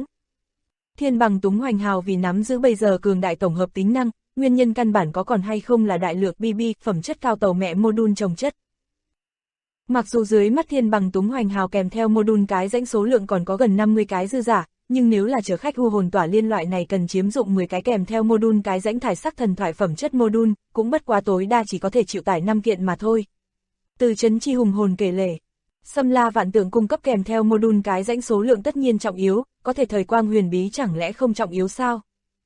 Thiên bằng túng hoành hào vì nắm giữ bây giờ cường đại tổng hợp tính năng, nguyên nhân căn bản có còn hay không là đại lược BB, phẩm chất cao tàu mẹ module trồng chất. Mặc dù dưới mắt thiên bằng túng hoành hào kèm theo module cái rãnh số lượng còn có gần 50 cái dư giả, nhưng nếu là chở khách u hồn tỏa liên loại này cần chiếm dụng 10 cái kèm theo module cái rãnh thải sắc thần thoại phẩm chất module, cũng bất quá tối đa chỉ có thể chịu tải 5 kiện mà thôi. Từ Trấn Chi hùng hồn kể lể, Xâm La Vạn Tượng cung cấp kèm theo module cái rãnh số lượng tất nhiên trọng yếu, có thể thời quang huyền bí chẳng lẽ không trọng yếu sao?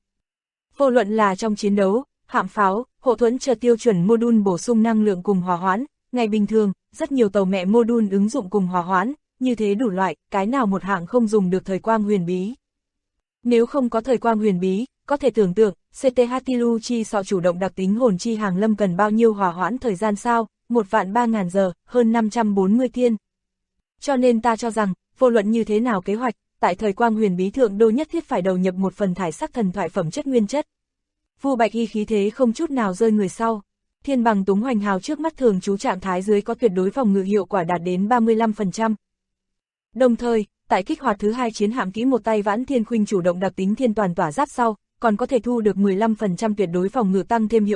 Vô luận là trong chiến đấu, hạm pháo, hộ thuẫn chờ tiêu chuẩn module bổ sung năng lượng cùng hòa hoãn, ngày bình thường, rất nhiều tàu mẹ module ứng dụng cùng hòa hoãn, như thế đủ loại, cái nào một hạng không dùng được thời quang huyền bí. Nếu không có thời quang huyền bí, có thể tưởng tượng, CTH Tilu chi sọ chủ động đặc tính hồn chi hàng lâm cần bao nhiêu hòa hoãn thời gian sao, 1.300.000 giờ, hơn 540 thiên. Cho nên ta cho rằng, vô luận như thế nào kế hoạch, tại thời quang huyền bí thượng đô nhất thiết phải đầu nhập một phần thải sắc thần thoại phẩm chất nguyên chất. Vu Bạch Y khí thế không chút nào rơi người sau. Thiên bằng túng hoành hào trước mắt thường trú trạng thái dưới có tuyệt đối phòng ngự hiệu quả đạt đến 35%. Đồng thời, tại kích hoạt thứ 2 chiến hạm kỹ một tay Vãn Thiên Khuynh chủ động đặc tính thiên toàn tỏa giáp sau, còn có thể thu được 15% tuyệt đối phòng ngự tăng thêm hiệu quả,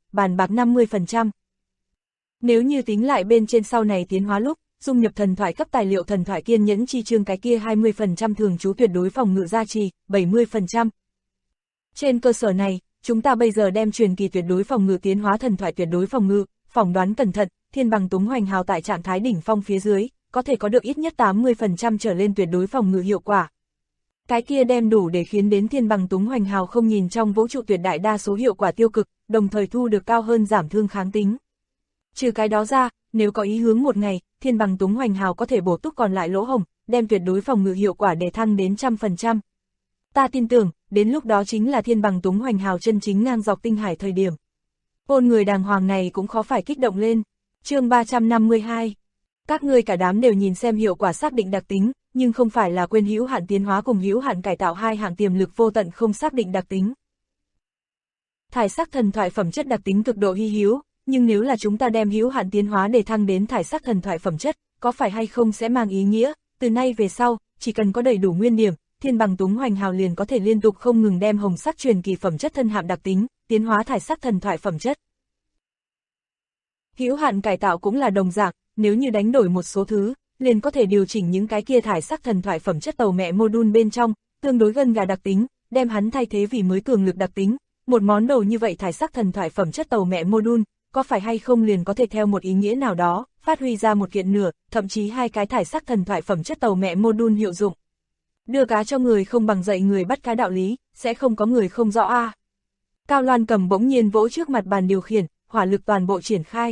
bàn bạc 50%. Nếu như tính lại bên trên sau này tiến hóa lúc, dung nhập thần thoại cấp tài liệu thần thoại kiên nhẫn chi chương cái kia 20% thường trú tuyệt đối phòng ngự gia trì, 70%. Trên cơ sở này, chúng ta bây giờ đem truyền kỳ tuyệt đối phòng ngự tiến hóa thần thoại tuyệt đối phòng ngự, phỏng đoán cẩn thận, thiên bằng túng hoành hào tại trạng thái đỉnh phong phía dưới, có thể có được ít nhất 80% trở lên tuyệt đối phòng ngự hiệu quả. Cái kia đem đủ để khiến đến thiên bằng túng hoành hào không nhìn trong vũ trụ tuyệt đại đa số hiệu quả tiêu cực, đồng thời thu được cao hơn giảm thương kháng tính. Trừ cái đó ra, nếu có ý hướng một ngày, thiên bằng túng hoành hào có thể bổ túc còn lại lỗ hổng, đem tuyệt đối phòng ngự hiệu quả để thăng đến 100%. Ta tin tưởng, đến lúc đó chính là thiên bằng túng hoành hào chân chính ngang dọc tinh hải thời điểm. Ôn người đàng hoàng này cũng khó phải kích động lên. Chương 352. Các ngươi cả đám đều nhìn xem hiệu quả xác định đặc tính, nhưng không phải là quên hữu hạn tiến hóa cùng hữu hạn cải tạo hai hạng tiềm lực vô tận không xác định đặc tính. Thải sắc thần thoại phẩm chất đặc tính cực độ hy hữu, nhưng nếu là chúng ta đem hữu hạn tiến hóa để thăng đến thải sắc thần thoại phẩm chất, có phải hay không sẽ mang ý nghĩa, từ nay về sau, chỉ cần có đầy đủ nguyên điểm, thiên bằng túng hoành hào liền có thể liên tục không ngừng đem hồng sắc truyền kỳ phẩm chất thân hạm đặc tính, tiến hóa thải sắc thần thoại phẩm chất. Hữu hạn cải tạo cũng là đồng dạng, nếu như đánh đổi một số thứ, liền có thể điều chỉnh những cái kia thải sắc thần thoại phẩm chất tàu mẹ module bên trong, tương đối gân gà đặc tính, đem hắn thay thế vì mới cường lực đặc tính. Một món đồ như vậy thải sắc thần thoại phẩm chất tàu mẹ module, có phải hay không liền có thể theo một ý nghĩa nào đó, phát huy ra một kiện nửa, thậm chí hai cái thải sắc thần thoại phẩm chất tàu mẹ module hiệu dụng. Đưa cá cho người không bằng dạy người bắt cá đạo lý, sẽ không có người không rõ a. Cao Loan Cầm bỗng nhiên vỗ trước mặt bàn điều khiển, hỏa lực toàn bộ triển khai.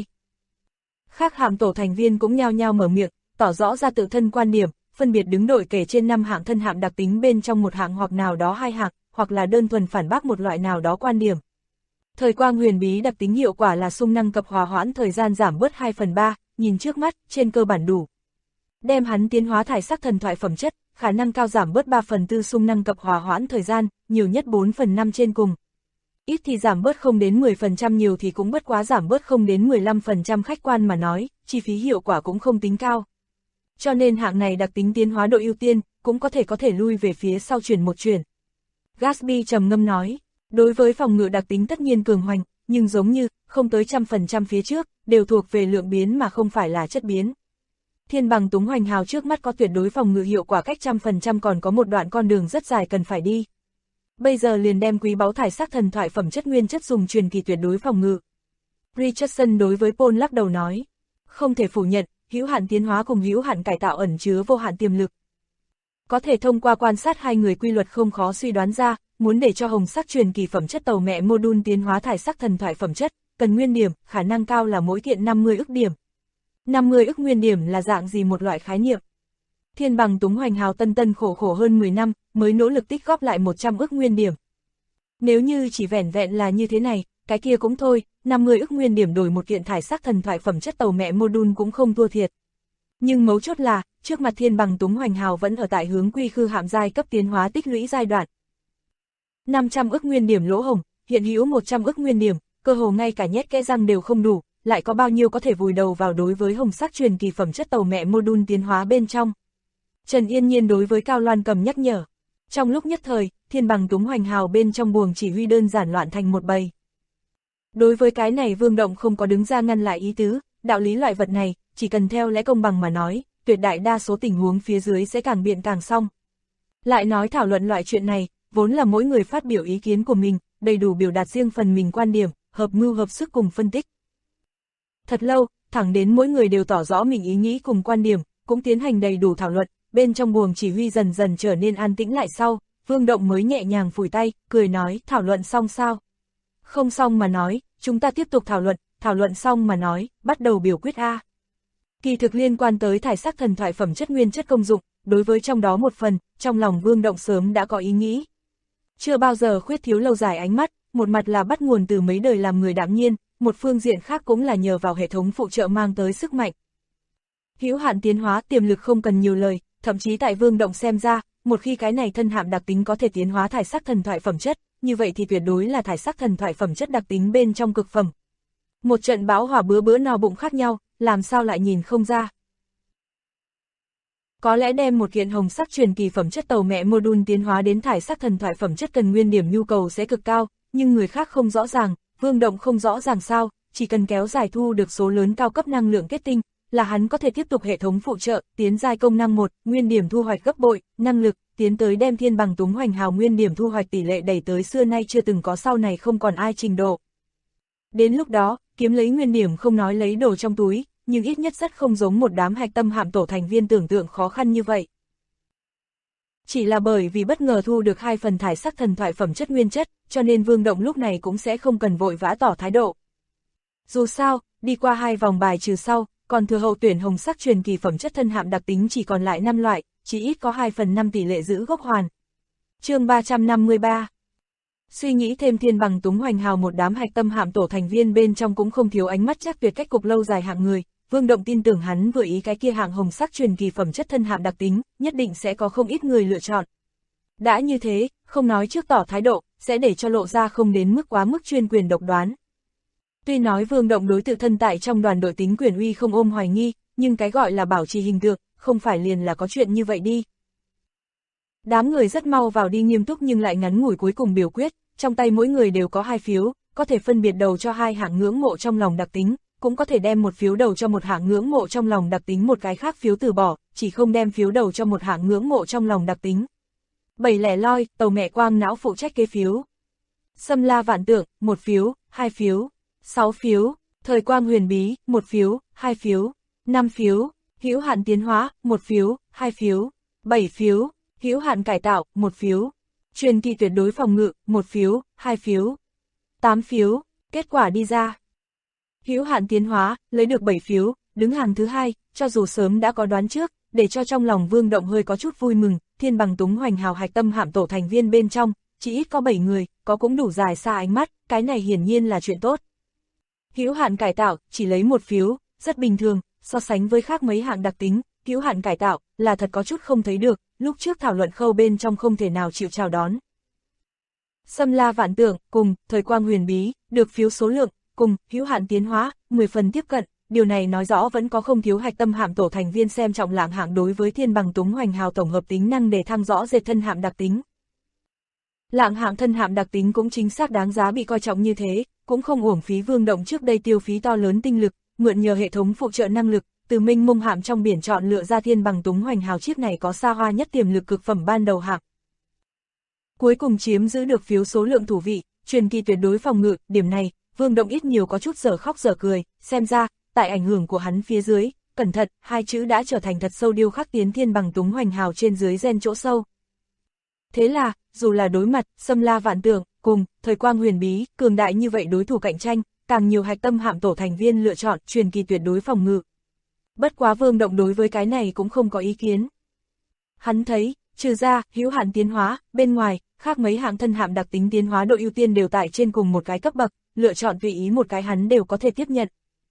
Khác hạm tổ thành viên cũng nhao nhao mở miệng, tỏ rõ ra tự thân quan điểm, phân biệt đứng đội kể trên 5 hạng thân hạm đặc tính bên trong một hạng hoặc nào đó hai hạng, hoặc là đơn thuần phản bác một loại nào đó quan điểm. Thời quang huyền bí đặc tính hiệu quả là xung năng cập hòa hoãn thời gian giảm bớt 2/3, nhìn trước mắt, trên cơ bản đủ. Đem hắn tiến hóa thải sắc thần thoại phẩm chất, khả năng cao giảm bớt 3/4 xung năng cập hòa hoãn thời gian, nhiều nhất 4/5 trên cùng. Ít thì giảm bớt không đến 10%, nhiều thì cũng bất quá giảm bớt không đến 15%, khách quan mà nói, chi phí hiệu quả cũng không tính cao. Cho nên hạng này đặc tính tiến hóa độ ưu tiên, cũng có thể lui về phía sau chuyển một chuyển. Gatsby trầm ngâm nói, đối với phòng ngự đặc tính tất nhiên cường hoành, nhưng giống như, không tới 100% phía trước, đều thuộc về lượng biến mà không phải là chất biến. Thiên bằng túng hoành hào trước mắt có tuyệt đối phòng ngự hiệu quả cách 100%, còn có một đoạn con đường rất dài cần phải đi. Bây giờ liền đem quý báu thải sắc thần thoại phẩm chất nguyên chất dùng truyền kỳ tuyệt đối phòng ngự. Richardson đối với Paul lắc đầu nói, không thể phủ nhận, hữu hạn tiến hóa cùng hữu hạn cải tạo ẩn chứa vô hạn tiềm lực. Có thể thông qua quan sát hai người quy luật không khó suy đoán ra, muốn để cho hồng sắc truyền kỳ phẩm chất tàu mẹ module tiến hóa thải sắc thần thoại phẩm chất, cần nguyên điểm, khả năng cao là mỗi kiện 50 ức điểm. 50 ức nguyên điểm là dạng gì một loại khái niệm? Thiên bằng túng hoành hào tân khổ hơn 10 năm, mới nỗ lực tích góp lại 100 ức nguyên điểm. Nếu như chỉ vẻn vẹn là như thế này, cái kia cũng thôi, 50 ức nguyên điểm đổi một kiện thải sắc thần thoại phẩm chất tàu mẹ module cũng không thua thiệt. Nhưng mấu chốt là, trước mặt thiên bằng túng hoành hào vẫn ở tại hướng quy khư hạm giai cấp tiến hóa tích lũy giai đoạn. 500 ức nguyên điểm lỗ hổng, hiện hữu 100 ức nguyên điểm, cơ hồ ngay cả nhét kẽ răng đều không đủ, lại có bao nhiêu có thể vùi đầu vào đối với hồng sắc truyền kỳ phẩm chất tàu mẹ module tiến hóa bên trong. Trần Yên Nhiên đối với Cao Loan Cầm nhắc nhở. Trong lúc nhất thời, thiên bằng túng hoành hào bên trong buồng chỉ huy đơn giản loạn thành một bầy. Đối với cái này Vương Động không có đứng ra ngăn lại ý tứ, đạo lý loại vật này, chỉ cần theo lẽ công bằng mà nói, tuyệt đại đa số tình huống phía dưới sẽ càng biện càng xong. Lại nói thảo luận loại chuyện này, vốn là mỗi người phát biểu ý kiến của mình, đầy đủ biểu đạt riêng phần mình quan điểm, hợp mưu hợp sức cùng phân tích. Thật lâu, thẳng đến mỗi người đều tỏ rõ mình ý nghĩ cùng quan điểm, cũng tiến hành đầy đủ thảo luận, bên trong buồng chỉ huy dần dần trở nên an tĩnh lại sau, Vương Động mới nhẹ nhàng phủi tay, cười nói, thảo luận xong sao? Không xong mà nói, chúng ta tiếp tục thảo luận xong mà nói, bắt đầu biểu quyết A. Kỳ thực liên quan tới thải sắc thần thoại phẩm chất nguyên chất công dụng, đối với trong đó một phần, trong lòng Vương Động sớm đã có ý nghĩ. Chưa bao giờ khuyết thiếu lâu dài ánh mắt, một mặt là bắt nguồn từ mấy đời làm người đạm nhiên, một phương diện khác cũng là nhờ vào hệ thống phụ trợ mang tới sức mạnh. Hữu hạn tiến hóa tiềm lực không cần nhiều lời, thậm chí tại Vương Động xem ra, một khi cái này thân hạm đặc tính có thể tiến hóa thải sắc thần thoại phẩm chất, như vậy thì tuyệt đối là thải sắc thần thoại phẩm chất đặc tính bên trong cực phẩm. Một trận bão hỏa bữa no bụng khác nhau, làm sao lại nhìn không ra. Có lẽ đem một kiện hồng sắc truyền kỳ phẩm chất tàu mẹ module tiến hóa đến thải sắc thần thoại phẩm chất cần nguyên điểm nhu cầu sẽ cực cao, nhưng người khác không rõ ràng, Vương Động không rõ ràng sao, chỉ cần kéo dài thu được số lớn cao cấp năng lượng kết tinh, là hắn có thể tiếp tục hệ thống phụ trợ, tiến giai công năng 1, nguyên điểm thu hoạch gấp bội, năng lực, tiến tới đem thiên bằng túng hoành hào nguyên điểm thu hoạch tỷ lệ đẩy tới xưa nay chưa từng có, sau này không còn ai trình độ. Đến lúc đó, kiếm lấy nguyên điểm không nói lấy đồ trong túi, nhưng ít nhất rất không giống một đám hạch tâm hạm tổ thành viên tưởng tượng khó khăn như vậy. Chỉ là bởi vì bất ngờ thu được 2 phần thải sắc thần thoại phẩm chất nguyên chất, cho nên Vương Động lúc này cũng sẽ không cần vội vã tỏ thái độ. Dù sao, đi qua 2 vòng bài trừ sau, còn thừa hậu tuyển hồng sắc truyền kỳ phẩm chất thân hạm đặc tính chỉ còn lại 5 loại, chỉ ít có 2/5 tỷ lệ giữ gốc hoàn. Chương 353. Suy nghĩ thêm thiên bằng túng hoành hào một đám hạch tâm hạm tổ thành viên bên trong cũng không thiếu ánh mắt chắc tuyệt cách cục lâu dài hạng người, Vương Động tin tưởng hắn vừa ý cái kia hạng hồng sắc truyền kỳ phẩm chất thân hạm đặc tính, nhất định sẽ có không ít người lựa chọn. Đã như thế, không nói trước tỏ thái độ, sẽ để cho lộ ra không đến mức quá mức chuyên quyền độc đoán. Tuy nói Vương Động đối tự thân tại trong đoàn đội tính quyền uy không ôm hoài nghi, nhưng cái gọi là bảo trì hình tượng, không phải liền là có chuyện như vậy đi. Đám người rất mau vào đi nghiêm túc nhưng lại ngắn ngủi cuối cùng biểu quyết, trong tay mỗi người đều có 2 phiếu, có thể phân biệt đầu cho 2 hạng ngưỡng mộ trong lòng đặc tính, cũng có thể đem một phiếu đầu cho một hạng ngưỡng mộ trong lòng đặc tính, một cái khác phiếu từ bỏ, chỉ không đem phiếu đầu cho một hạng ngưỡng mộ trong lòng đặc tính. 7 lẻ loi, tàu mẹ quang não phụ trách kê phiếu. Xâm la vạn tượng, 1 phiếu, 2 phiếu, 6 phiếu, thời quang huyền bí, 1 phiếu, 2 phiếu, 5 phiếu, hữu hạn tiến hóa, 1 phiếu, 2 phiếu, 7 phiếu, hữu hạn cải tạo, 1 phiếu, truyền kỳ tuyệt đối phòng ngự, 1 phiếu, 2 phiếu, 8 phiếu, kết quả đi ra. Hữu hạn tiến hóa, lấy được 7 phiếu, đứng hàng thứ 2, cho dù sớm đã có đoán trước, để cho trong lòng Vương Động hơi có chút vui mừng, thiên bằng túng hoành hào hạch tâm hạm tổ thành viên bên trong, chỉ ít có 7 người, có cũng đủ dài xa ánh mắt, cái này hiển nhiên là chuyện tốt. Hữu hạn cải tạo, chỉ lấy 1 phiếu, rất bình thường, so sánh với khác mấy hạng đặc tính, hữu hạn cải tạo, là thật có chút không thấy được, lúc trước thảo luận khâu bên trong không thể nào chịu chào đón. Xâm la vạn tượng, cùng, thời quang huyền bí, được phiếu số lượng, cùng, hữu hạn tiến hóa, 10 phần tiếp cận, điều này nói rõ vẫn có không thiếu hạch tâm hạm tổ thành viên xem trọng lạng hạng đối với thiên bằng túng hoành hào tổng hợp tính năng để thăng rõ rệt thân hạm đặc tính. Lạng hạng thân hạm đặc tính cũng chính xác đáng giá bị coi trọng như thế, cũng không uổng phí Vương Động trước đây tiêu phí to lớn tinh lực, mượn nhờ hệ thống phụ trợ năng lực, từ mênh mông hạm trong biển chọn lựa ra thiên bằng túng hoành hào chiếc này có xa hoa nhất tiềm lực cực phẩm ban đầu hạm. Cuối cùng chiếm giữ được phiếu số lượng thủ vị, truyền kỳ tuyệt đối phòng ngự, điểm này, Vương Động ít nhiều có chút dở khóc dở cười, xem ra, tại ảnh hưởng của hắn phía dưới, cẩn thận, 2 chữ đã trở thành thật sâu điêu khắc tiến thiên bằng túng hoành hào trên dưới gen chỗ sâu. Thế là, dù là đối mặt, xâm la vạn tượng, cùng, thời quang huyền bí, cường đại như vậy đối thủ cạnh tranh, càng nhiều hạch tâm hạm tổ thành viên lựa chọn truyền kỳ tuyệt đối phòng ngự. Bất quá Vương Động đối với cái này cũng không có ý kiến. Hắn thấy, trừ ra, hữu hạn tiến hóa, bên ngoài, khác mấy hạng thân hạm đặc tính tiến hóa độ ưu tiên đều tại trên cùng một cái cấp bậc, lựa chọn tùy ý một cái hắn đều có thể tiếp nhận.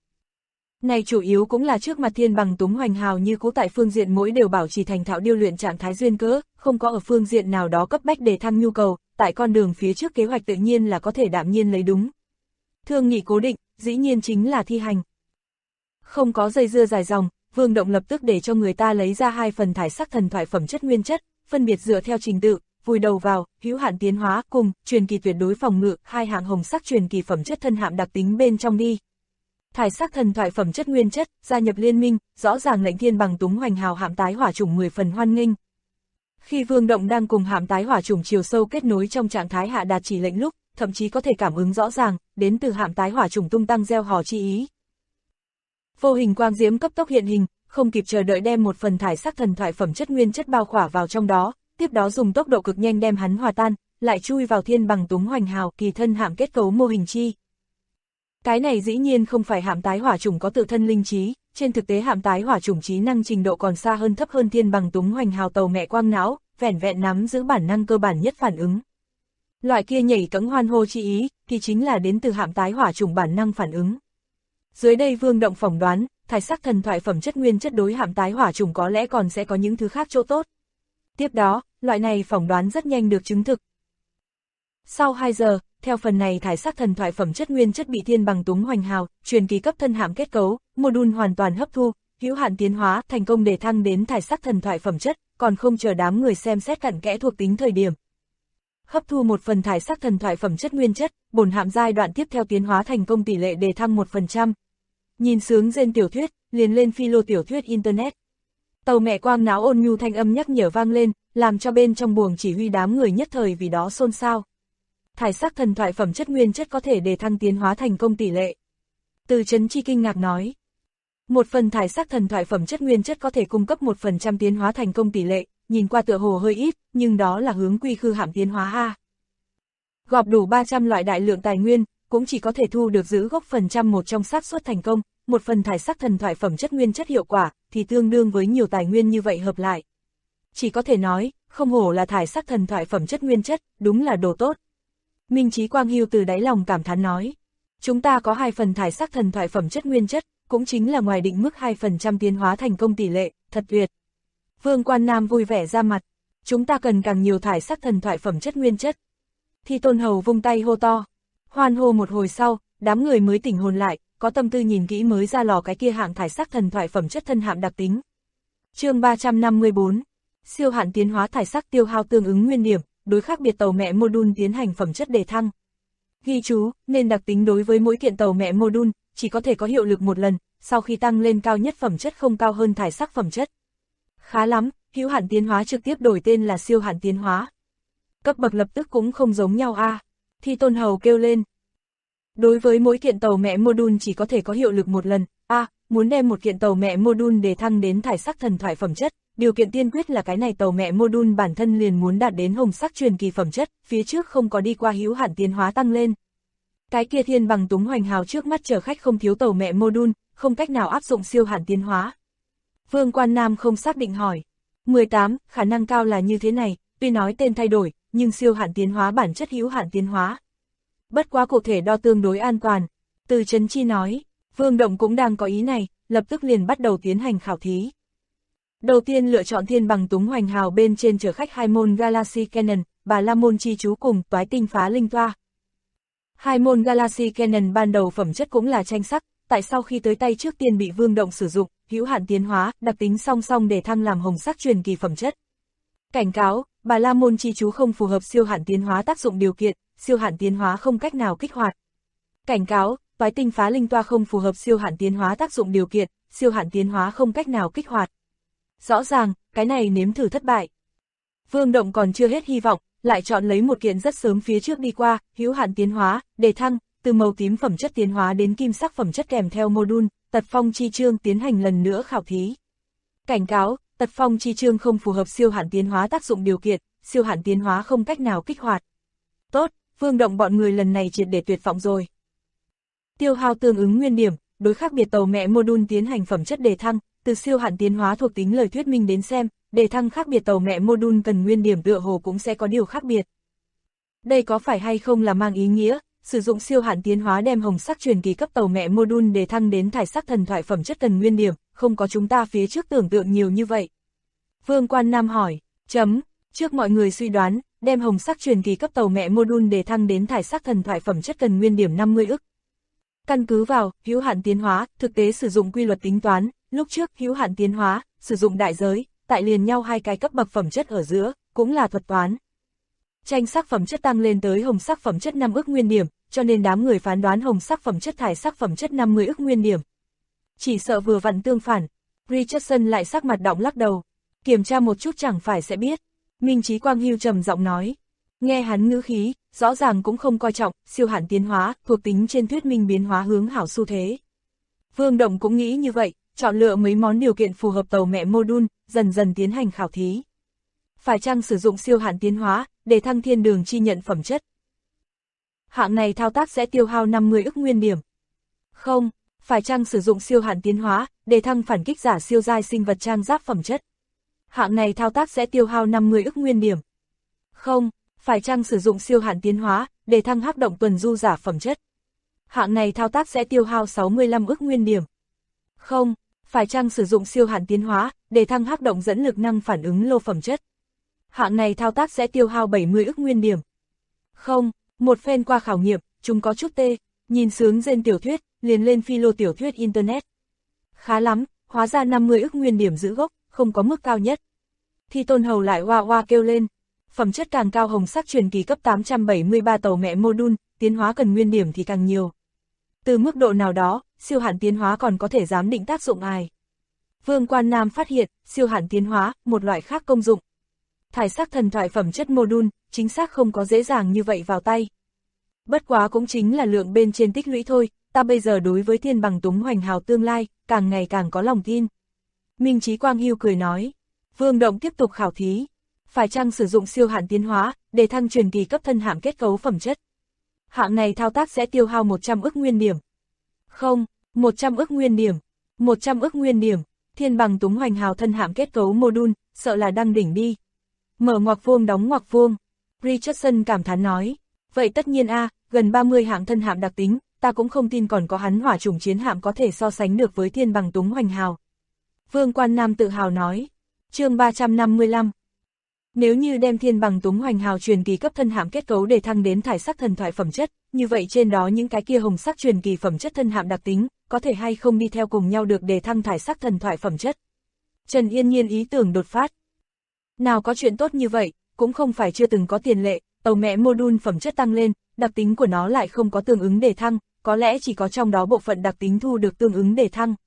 Này chủ yếu cũng là trước mặt thiên bằng túng hoành hào như cũ tại phương diện mỗi đều bảo trì thành thạo điêu luyện trạng thái duyên cớ, không có ở phương diện nào đó cấp bách để thăng nhu cầu, tại con đường phía trước kế hoạch tự nhiên là có thể đạm nhiên lấy đúng. Thương nghị cố định, dĩ nhiên chính là thi hành. Không có dây dưa dài dòng, Vương Động lập tức để cho người ta lấy ra 2 phần thải sắc thần thoại phẩm chất nguyên chất, phân biệt dựa theo trình tự, vùi đầu vào, hữu hạn tiến hóa cùng, truyền kỳ tuyệt đối phòng ngự, 2 hạng hồng sắc truyền kỳ phẩm chất thân hạm đặc tính bên trong đi. Thải sắc thần thoại phẩm chất nguyên chất, gia nhập liên minh, rõ ràng lệnh thiên bằng túng hoành hào hạm tái hỏa chủng 10 phần hoan nghênh. Khi Vương Động đang cùng hạm tái hỏa chủng chiều sâu kết nối trong trạng thái hạ đạt chỉ lệnh lúc, thậm chí có thể cảm ứng rõ ràng, đến từ hạm tái hỏa chủng tung tăng gieo hò chi ý. Vô hình quang diễm cấp tốc hiện hình, không kịp chờ đợi đem 1 phần thải sắc thần thoại phẩm chất nguyên chất bao khỏa vào trong đó, tiếp đó dùng tốc độ cực nhanh đem hắn hòa tan, lại chui vào thiên bằng túng hoành hào kỳ thân hạm kết cấu mô hình chi. Cái này dĩ nhiên không phải hạm tái hỏa chủng có tự thân linh trí, trên thực tế hạm tái hỏa chủng trí năng trình độ còn xa hơn thấp hơn thiên bằng túng hoành hào tàu mẹ quang não, vẻn vẹn nắm giữ bản năng cơ bản nhất phản ứng. Loại kia nhảy cẫng hoan hô chi ý, thì chính là đến từ hạm tái hỏa chủng bản năng phản ứng. Dưới đây Vương Động phỏng đoán, thải sắc thần thoại phẩm chất nguyên chất đối hạm tái hỏa chủng có lẽ còn sẽ có những thứ khác chỗ tốt. Tiếp đó, loại này phỏng đoán rất nhanh được chứng thực. Sau 2 giờ, theo phần này thải sắc thần thoại phẩm chất nguyên chất bị thiên bằng túng hoành hào, truyền kỳ cấp thân hạm kết cấu, module hoàn toàn hấp thu, hữu hạn tiến hóa, thành công để thăng đến thải sắc thần thoại phẩm chất, còn không chờ đám người xem xét cặn kẽ thuộc tính thời điểm. hấp thu một phần thải sắc thần thoại phẩm chất nguyên chất, bổn hạm giai đoạn tiếp theo tiến hóa thành công tỷ lệ đề thăng 1%. Nhìn sướng trên tiểu thuyết, liền lên philo tiểu thuyết internet. Tàu mẹ quang náo ôn nhu thanh âm nhắc nhở vang lên, làm cho bên trong buồng chỉ huy đám người nhất thời vì đó xôn xao. Thải sắc thần thoại phẩm chất nguyên chất có thể đề thăng tiến hóa thành công tỷ lệ. Từ Chấn Chi kinh ngạc nói. Một phần thải sắc thần thoại phẩm chất nguyên chất có thể cung cấp 1% tiến hóa thành công tỷ lệ, nhìn qua tựa hồ hơi ít, nhưng đó là hướng quy khư hạm tiến hóa a. Gọp đủ 300 loại đại lượng tài nguyên, cũng chỉ có thể thu được giữ gốc phần trăm một trong xác suất thành công, một phần thải sắc thần thoại phẩm chất nguyên chất hiệu quả, thì tương đương với nhiều tài nguyên như vậy hợp lại. Chỉ có thể nói, không hổ là thải sắc thần thoại phẩm chất nguyên chất, đúng là đồ tốt. Minh Chí Quang Hưu từ đáy lòng cảm thán nói, chúng ta có 2 phần thải sắc thần thoại phẩm chất nguyên chất, cũng chính là ngoài định mức 2% tiến hóa thành công tỷ lệ, thật tuyệt. Vương Quan Nam vui vẻ ra mặt, chúng ta cần càng nhiều thải sắc thần thoại phẩm chất nguyên chất. Thi Tôn Hầu vung tay hô to, hoan hô một hồi sau, đám người mới tỉnh hồn lại, có tâm tư nhìn kỹ mới ra lò cái kia hạng thải sắc thần thoại phẩm chất thân hạm đặc tính. Chương 354, siêu hạn tiến hóa thải sắc tiêu hao tương ứng nguyên điểm, đối khác biệt tàu mẹ module tiến hành phẩm chất đề thăng. Ghi chú, nên đặc tính đối với mỗi kiện tàu mẹ module, chỉ có thể có hiệu lực một lần, sau khi tăng lên cao nhất phẩm chất không cao hơn thải sắc phẩm chất. Khá lắm, hữu hạn tiến hóa trực tiếp đổi tên là siêu hạn tiến hóa. Cấp bậc lập tức cũng không giống nhau a. Thi Tôn Hầu kêu lên. Đối với mỗi kiện tàu mẹ module chỉ có thể có hiệu lực một lần, muốn đem một kiện tàu mẹ module đề thăng đến thải sắc thần thoại phẩm chất, điều kiện tiên quyết là cái này tàu mẹ module bản thân liền muốn đạt đến hồng sắc truyền kỳ phẩm chất, phía trước không có đi qua hữu hạn tiến hóa tăng lên. Cái kia thiên bằng túng hoành hào trước mắt chở khách không thiếu tàu mẹ module, không cách nào áp dụng siêu hạn tiến hóa. Vương Quan Nam không xác định hỏi. 18, khả năng cao là như thế này, tuy nói tên thay đổi, nhưng siêu hạn tiến hóa bản chất hữu hạn tiến hóa. Bất quá cụ thể đo tương đối an toàn. Từ Chấn Chi nói, Vương Động cũng đang có ý này, lập tức liền bắt đầu tiến hành khảo thí. Đầu tiên lựa chọn thiên bằng túng hoành hào bên trên chở khách 2 môn Galaxy Cannon, Bà La Môn Chi Chú cùng Toái Tinh Phá Linh Toa. 2 môn Galaxy Cannon ban đầu phẩm chất cũng là tranh sắc, tại sau khi tới tay trước tiên bị Vương Động sử dụng, hữu hạn tiến hóa, đặc tính song song để thăng làm hồng sắc truyền kỳ phẩm chất. Cảnh cáo, Bà La Môn Chi Chú không phù hợp siêu hạn tiến hóa tác dụng điều kiện, siêu hạn tiến hóa không cách nào kích hoạt. Cảnh cáo, Toái Tinh Phá Linh Toa không phù hợp siêu hạn tiến hóa tác dụng điều kiện, siêu hạn tiến hóa không cách nào kích hoạt. Rõ ràng, cái này nếm thử thất bại. Vương Động còn chưa hết hy vọng, lại chọn lấy một kiện rất sớm phía trước đi qua, hữu hạn tiến hóa, đề thăng, từ màu tím phẩm chất tiến hóa đến kim sắc phẩm chất kèm theo module, Tật Phong Chi Chương tiến hành lần nữa khảo thí. Cảnh cáo, Tật Phong Chi Chương không phù hợp siêu hạn tiến hóa tác dụng điều kiện, siêu hạn tiến hóa không cách nào kích hoạt. Tốt, Vương Động bọn người lần này triệt để tuyệt vọng rồi. Tiêu hao tương ứng nguyên điểm, đối khác biệt tàu mẹ module tiến hành phẩm chất đề thăng, từ siêu hạn tiến hóa thuộc tính lời thuyết minh đến xem, đề thăng khác biệt tàu mẹ module cần nguyên điểm tựa hồ cũng sẽ có điều khác biệt. Đây có phải hay không là mang ý nghĩa, sử dụng siêu hạn tiến hóa đem hồng sắc truyền kỳ cấp tàu mẹ module đề thăng đến thải sắc thần thoại phẩm chất cần nguyên điểm, không có chúng ta phía trước tưởng tượng nhiều như vậy. Vương Quan Nam hỏi, trước mọi người suy đoán, đem hồng sắc truyền kỳ cấp tàu mẹ module đề thăng đến thải sắc thần thoại phẩm chất cần nguyên điểm 50 ức. Căn cứ vào hữu hạn tiến hóa, thực tế sử dụng quy luật tính toán, lúc trước hữu hạn tiến hóa, sử dụng đại giới, tại liền nhau hai cái cấp bậc phẩm chất ở giữa, cũng là thuật toán. Tranh sắc phẩm chất tăng lên tới hồng sắc phẩm chất 5 ức nguyên điểm, cho nên đám người phán đoán hồng sắc phẩm chất thải sắc phẩm chất 50 ức nguyên điểm. Chỉ sợ vừa vặn tương phản. Richardson lại sắc mặt đọng lắc đầu. Kiểm tra một chút chẳng phải sẽ biết. Minh Chí Quang Hưu trầm giọng nói. Nghe hắn ngữ khí, rõ ràng cũng không coi trọng, siêu hạn tiến hóa, thuộc tính trên thuyết minh biến hóa hướng hảo xu thế. Vương Động cũng nghĩ như vậy, chọn lựa mấy món điều kiện phù hợp tàu mẹ module, dần dần tiến hành khảo thí. Phải chăng sử dụng siêu hạn tiến hóa, để thăng thiên đường chi nhận phẩm chất? Hạng này thao tác sẽ tiêu hao 50 ức nguyên điểm. Không, phải chăng sử dụng siêu hạn tiến hóa, để thăng phản kích giả siêu giai sinh vật trang giáp phẩm chất? Hạng này thao tác sẽ tiêu hao 50 ức nguyên điểm. Không, phải chăng sử dụng siêu hạn tiến hóa, để thăng hắc động tuần du giả phẩm chất? Hạng này thao tác sẽ tiêu hao 65 ức nguyên điểm. Không, phải chăng sử dụng siêu hạn tiến hóa, để thăng hắc động dẫn lực năng phản ứng lô phẩm chất? Hạng này thao tác sẽ tiêu hao 70 ức nguyên điểm. Không, một phen qua khảo nghiệm, chúng có chút tê, nhìn sướng trên tiểu thuyết, liền lên philo tiểu thuyết internet. Khá lắm, hóa ra 50 ức nguyên điểm giữ gốc, không có mức cao nhất. Thi Tôn Hầu lại hoa hoa kêu lên. Phẩm chất càng cao hồng sắc truyền kỳ cấp 873 tàu mẹ module, tiến hóa cần nguyên điểm thì càng nhiều. Từ mức độ nào đó, siêu hạn tiến hóa còn có thể giám định tác dụng ai. Vương Quan Nam phát hiện, siêu hạn tiến hóa, một loại khác công dụng. Thải sắc thần thoại phẩm chất module, chính xác không có dễ dàng như vậy vào tay. Bất quá cũng chính là lượng bên trên tích lũy thôi, ta bây giờ đối với thiên bằng túng hoành hào tương lai, càng ngày càng có lòng tin. Minh Chí Quang Hưu cười nói, Vương Động tiếp tục khảo thí. Phải chăng sử dụng siêu hạn tiến hóa, để thăng truyền kỳ cấp thân hạm kết cấu phẩm chất? Hạng này thao tác sẽ tiêu hao 100 ức nguyên điểm. Không, 100 ức nguyên điểm. 100 ức nguyên điểm, thiên bằng túng hoành hào thân hạm kết cấu module, sợ là đăng đỉnh đi. Mở ngoặc vuông đóng ngoặc vuông. Richardson cảm thán nói, vậy tất nhiên gần 30 hạng thân hạm đặc tính, ta cũng không tin còn có hắn hỏa chủng chiến hạm có thể so sánh được với thiên bằng túng hoành hào. Vương Quan Nam tự hào nói, chương 355. Nếu như đem thiên bằng túng hoành hào truyền kỳ cấp thân hạm kết cấu để thăng đến thải sắc thần thoại phẩm chất, như vậy trên đó những cái kia hồng sắc truyền kỳ phẩm chất thân hạm đặc tính, có thể hay không đi theo cùng nhau được để thăng thải sắc thần thoại phẩm chất. Trần Yên Nhiên ý tưởng đột phát. Nào có chuyện tốt như vậy, cũng không phải chưa từng có tiền lệ, tàu mẹ module phẩm chất tăng lên, đặc tính của nó lại không có tương ứng để thăng, có lẽ chỉ có trong đó bộ phận đặc tính thu được tương ứng để thăng.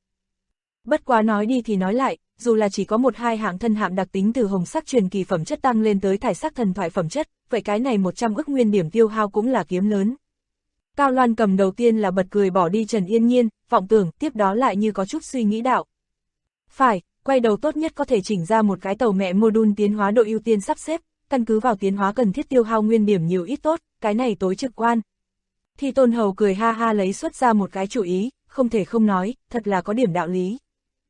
Bất quá nói đi thì nói lại, dù là chỉ có 1-2 hạng thân hạm đặc tính từ hồng sắc truyền kỳ phẩm chất tăng lên tới thải sắc thần thoại phẩm chất, vậy cái này 100 ức nguyên điểm tiêu hao cũng là kiếm lớn. Cao Loan Cầm đầu tiên là bật cười bỏ đi Trần Yên Nhiên, vọng tưởng, tiếp đó lại như có chút suy nghĩ đạo. Phải, quay đầu tốt nhất có thể chỉnh ra một cái tàu mẹ module tiến hóa độ ưu tiên sắp xếp, căn cứ vào tiến hóa cần thiết tiêu hao nguyên điểm nhiều ít tốt, cái này tối trực quan. Thì Tôn Hầu cười ha ha lấy xuất ra một cái chủ ý, không thể không nói, thật là có điểm đạo lý.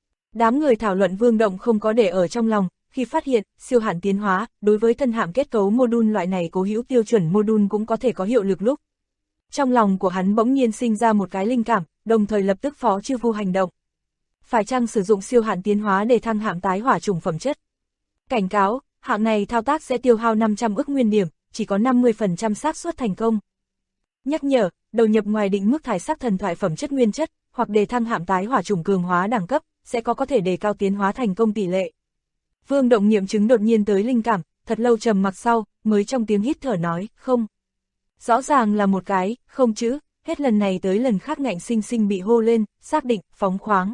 Đám người thảo luận Vương Động không có để ở trong lòng, khi phát hiện, siêu hạn tiến hóa, đối với thân hạm kết cấu module loại này cố hữu tiêu chuẩn module cũng có thể có hiệu lực lúc. Trong lòng của hắn bỗng nhiên sinh ra một cái linh cảm, đồng thời lập tức phó chư vu hành động. Phải chăng sử dụng siêu hạn tiến hóa để thăng hạm tái hỏa chủng phẩm chất? Cảnh cáo, hạng này thao tác sẽ tiêu hao 500 ức nguyên điểm, chỉ có 50% xác suất thành công. Nhắc nhở, đầu nhập ngoài định mức thải sắc thần thoại phẩm chất nguyên chất, hoặc đề thăng hạm tái hỏa chủng cường hóa đẳng cấp, sẽ có thể đề cao tiến hóa thành công tỷ lệ. Vương Động nghiệm chứng đột nhiên tới linh cảm, thật lâu trầm mặc sau, mới trong tiếng hít thở nói, không. Rõ ràng là một cái, không chữ, hết lần này tới lần khác ngạnh sinh sinh bị hô lên, xác định, phóng khoáng.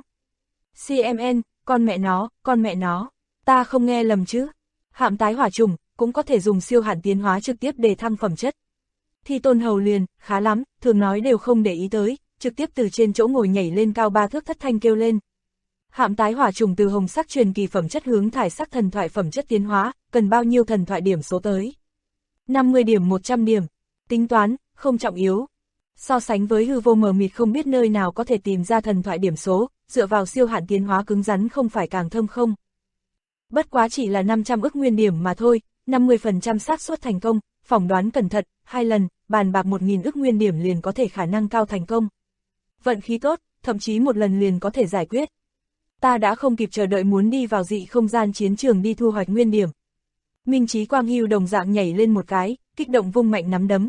CMN, con mẹ nó, ta không nghe lầm chứ. Hạm tái hỏa chủng, cũng có thể dùng siêu hạn tiến hóa trực tiếp để thăng phẩm chất. Thì Tôn Hầu liền, khá lắm, thường nói đều không để ý tới, trực tiếp từ trên chỗ ngồi nhảy lên cao 3 thước thất thanh kêu lên. Hạm tái hỏa trùng từ hồng sắc truyền kỳ phẩm chất hướng thải sắc thần thoại phẩm chất tiến hóa, cần bao nhiêu thần thoại điểm số tới? 50 điểm 100 điểm. Tính toán, không trọng yếu. So sánh với hư vô mờ mịt không biết nơi nào có thể tìm ra thần thoại điểm số, dựa vào siêu hạn tiến hóa cứng rắn không phải càng thơm không? Bất quá chỉ là 500 ức nguyên điểm mà thôi, 50% xác suất thành công, phỏng đoán cẩn thận, 2 lần, bàn bạc 1000 ức nguyên điểm liền có thể khả năng cao thành công. Vận khí tốt, thậm chí một lần liền có thể giải quyết. Ta đã không kịp chờ đợi muốn đi vào dị không gian chiến trường đi thu hoạch nguyên điểm. Minh Chí Quang Hưu đồng dạng nhảy lên một cái, kích động vung mạnh nắm đấm.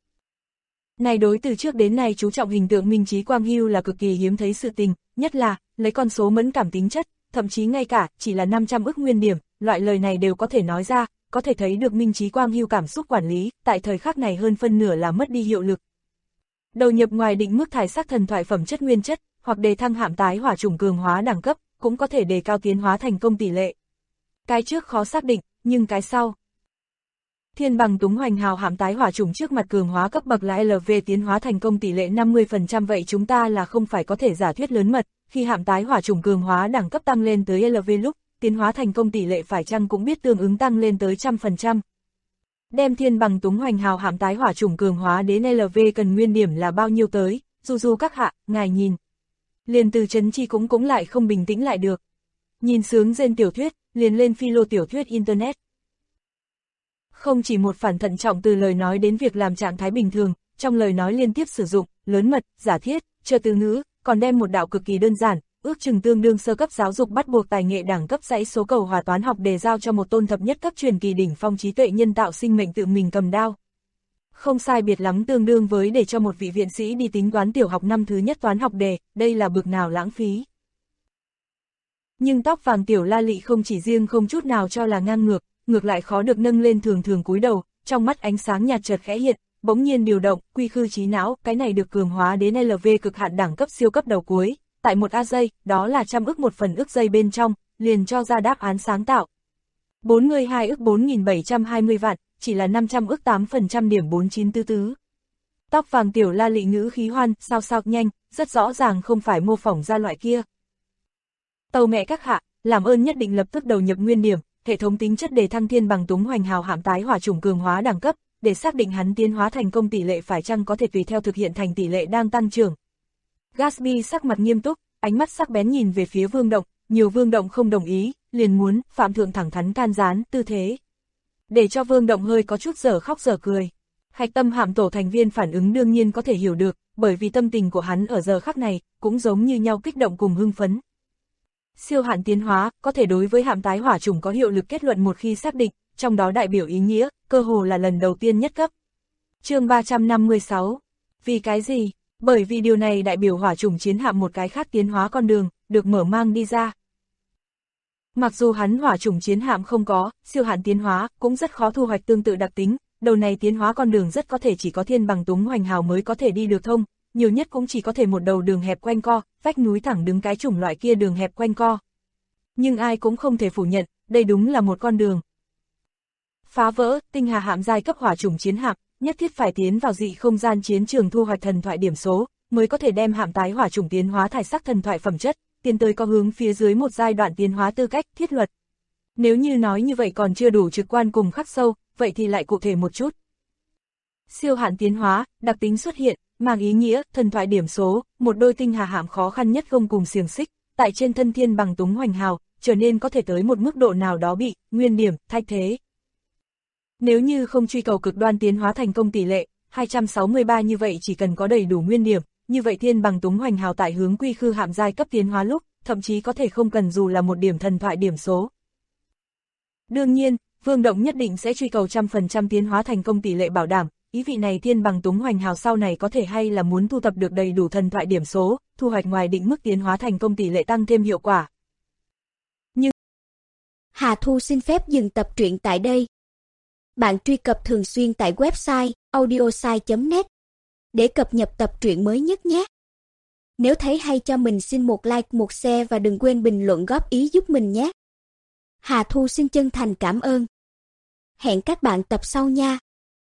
Này đối từ trước đến nay chú trọng hình tượng Minh Chí Quang Hưu là cực kỳ hiếm thấy sự tình, nhất là, lấy con số mẫn cảm tính chất, thậm chí ngay cả, chỉ là 500 ức nguyên điểm, loại lời này đều có thể nói ra, có thể thấy được Minh Chí Quang Hưu cảm xúc quản lý, tại thời khắc này hơn phân nửa là mất đi hiệu lực. Đầu nhập ngoài định mức thải sắc thần thoại phẩm chất nguyên chất, hoặc đề thăng hạm tái hỏa chủng cường hóa đẳng cấp, cũng có thể đề cao tiến hóa thành công tỷ lệ. Cái trước khó xác định, nhưng cái sau. Thiên bằng túng hoành hào hạm tái hỏa chủng trước mặt cường hóa cấp bậc là LV tiến hóa thành công tỷ lệ 50%, vậy chúng ta là không phải có thể giả thuyết lớn mật, khi hạm tái hỏa chủng cường hóa đẳng cấp tăng lên tới LV lúc, tiến hóa thành công tỷ lệ phải chăng cũng biết tương ứng tăng lên tới 100%. Đem thiên bằng túng hoành hào hạm tái hỏa chủng cường hóa đến LV cần nguyên điểm là bao nhiêu tới, du các hạ, ngài nhìn. Liền từ Trấn Chi cũng lại không bình tĩnh lại được. Nhìn sướng rên tiểu thuyết, liền lên philo tiểu thuyết Internet. Không chỉ một phản thận trọng từ lời nói đến việc làm trạng thái bình thường, trong lời nói liên tiếp sử dụng, lớn mật, giả thiết, trợ từ ngữ, còn đem một đạo cực kỳ đơn giản, ước chừng tương đương sơ cấp giáo dục bắt buộc tài nghệ đẳng cấp dãy số cầu hòa toán học đề giao cho một tôn thập nhất cấp truyền kỳ đỉnh phong trí tuệ nhân tạo sinh mệnh tự mình cầm đao. Không sai biệt lắm tương đương với để cho một vị viện sĩ đi tính toán tiểu học năm thứ nhất toán học đề, đây là bực nào lãng phí. Nhưng tóc vàng tiểu La Lị không chỉ riêng không chút nào cho là ngang ngược, ngược lại khó được nâng lên thường thường cúi đầu, trong mắt ánh sáng nhạt chợt khẽ hiện, bỗng nhiên điều động, quy khư trí não, cái này được cường hóa đến LV cực hạn đẳng cấp siêu cấp đầu cuối, tại 1 A giây, đó là 100 ức 1/1000 giây bên trong, liền cho ra đáp án sáng tạo. 42 ức 4720 vạn, chỉ là 500 ức 8% điểm 4944. Tóc vàng tiểu La Lị ngữ khí hoan, sao nhanh, rất rõ ràng không phải mô phỏng ra loại kia. Tâu mẹ các hạ, làm ơn nhất định lập tức đầu nhập nguyên điểm, hệ thống tính chất đề thăng thiên bằng túng hoành hào hạm tái hỏa chủng cường hóa đẳng cấp, để xác định hắn tiến hóa thành công tỷ lệ phải chăng có thể tùy theo thực hiện thành tỷ lệ đang tăng trưởng. Gatsby sắc mặt nghiêm túc, ánh mắt sắc bén nhìn về phía Vương Động, nhiều Vương Động không đồng ý, liền muốn, Phạm Thượng thẳng thắn can gián, tư thế. Để cho Vương Động hơi có chút dở khóc dở cười. Hạch Tâm hạm tổ thành viên phản ứng đương nhiên có thể hiểu được, bởi vì tâm tình của hắn ở giờ khắc này, cũng giống như nhau kích động cùng hưng phấn. Siêu hạn tiến hóa, có thể đối với hạm tái hỏa chủng có hiệu lực kết luận một khi xác định, trong đó đại biểu ý nghĩa, cơ hồ là lần đầu tiên nhất cấp. Chương 356. Vì cái gì? Bởi vì điều này đại biểu hỏa chủng chiến hạm một cái khác tiến hóa con đường, được mở mang đi ra. Mặc dù hắn hỏa chủng chiến hạm không có, siêu hạn tiến hóa, cũng rất khó thu hoạch tương tự đặc tính, đầu này tiến hóa con đường rất có thể chỉ có thiên bằng túng hoành hào mới có thể đi được thông, nhiều nhất cũng chỉ có thể một đầu đường hẹp quanh co, vách núi thẳng đứng cái chủng loại kia đường hẹp quanh co. Nhưng ai cũng không thể phủ nhận, đây đúng là một con đường. Phá vỡ, tinh hà hạm giai cấp hỏa chủng chiến hạm, nhất thiết phải tiến vào dị không gian chiến trường thu hoạch thần thoại điểm số, mới có thể đem hạm tái hỏa chủng tiến hóa thải sắc thần thoại phẩm chất, tiến tới có hướng phía dưới một giai đoạn tiến hóa tư cách, thiết luật. Nếu như nói như vậy còn chưa đủ trực quan cùng khắc sâu, vậy thì lại cụ thể một chút. Siêu hạn tiến hóa, đặc tính xuất hiện, mang ý nghĩa, thần thoại điểm số, một đôi tinh hà hạm khó khăn nhất gông cùng xiềng xích, tại trên thân thiên bằng túng hoành hào, trở nên có thể tới một mức độ nào đó bị, nguyên điểm, thay thế. Nếu như không truy cầu cực đoan tiến hóa thành công tỷ lệ, 263 như vậy chỉ cần có đầy đủ nguyên điểm, như vậy thiên bằng túng hoành hào tại hướng quy khư hạm giai cấp tiến hóa lúc, thậm chí có thể không cần dù là một điểm thần thoại điểm số. Đương nhiên, Vương Động nhất định sẽ truy cầu 100% tiến hóa thành công tỷ lệ bảo đảm, ý vị này thiên bằng túng hoành hào sau này có thể hay là muốn thu thập được đầy đủ thần thoại điểm số, thu hoạch ngoài định mức tiến hóa thành công tỷ lệ tăng thêm hiệu quả. Nhưng Hà Thu xin phép dừng tập truyện tại đây. Bạn truy cập thường xuyên tại website audiosai.net để cập nhật tập truyện mới nhất nhé. Nếu thấy hay cho mình xin một like, một share và đừng quên bình luận góp ý giúp mình nhé. Hà Thu xin chân thành cảm ơn. Hẹn các bạn tập sau nha.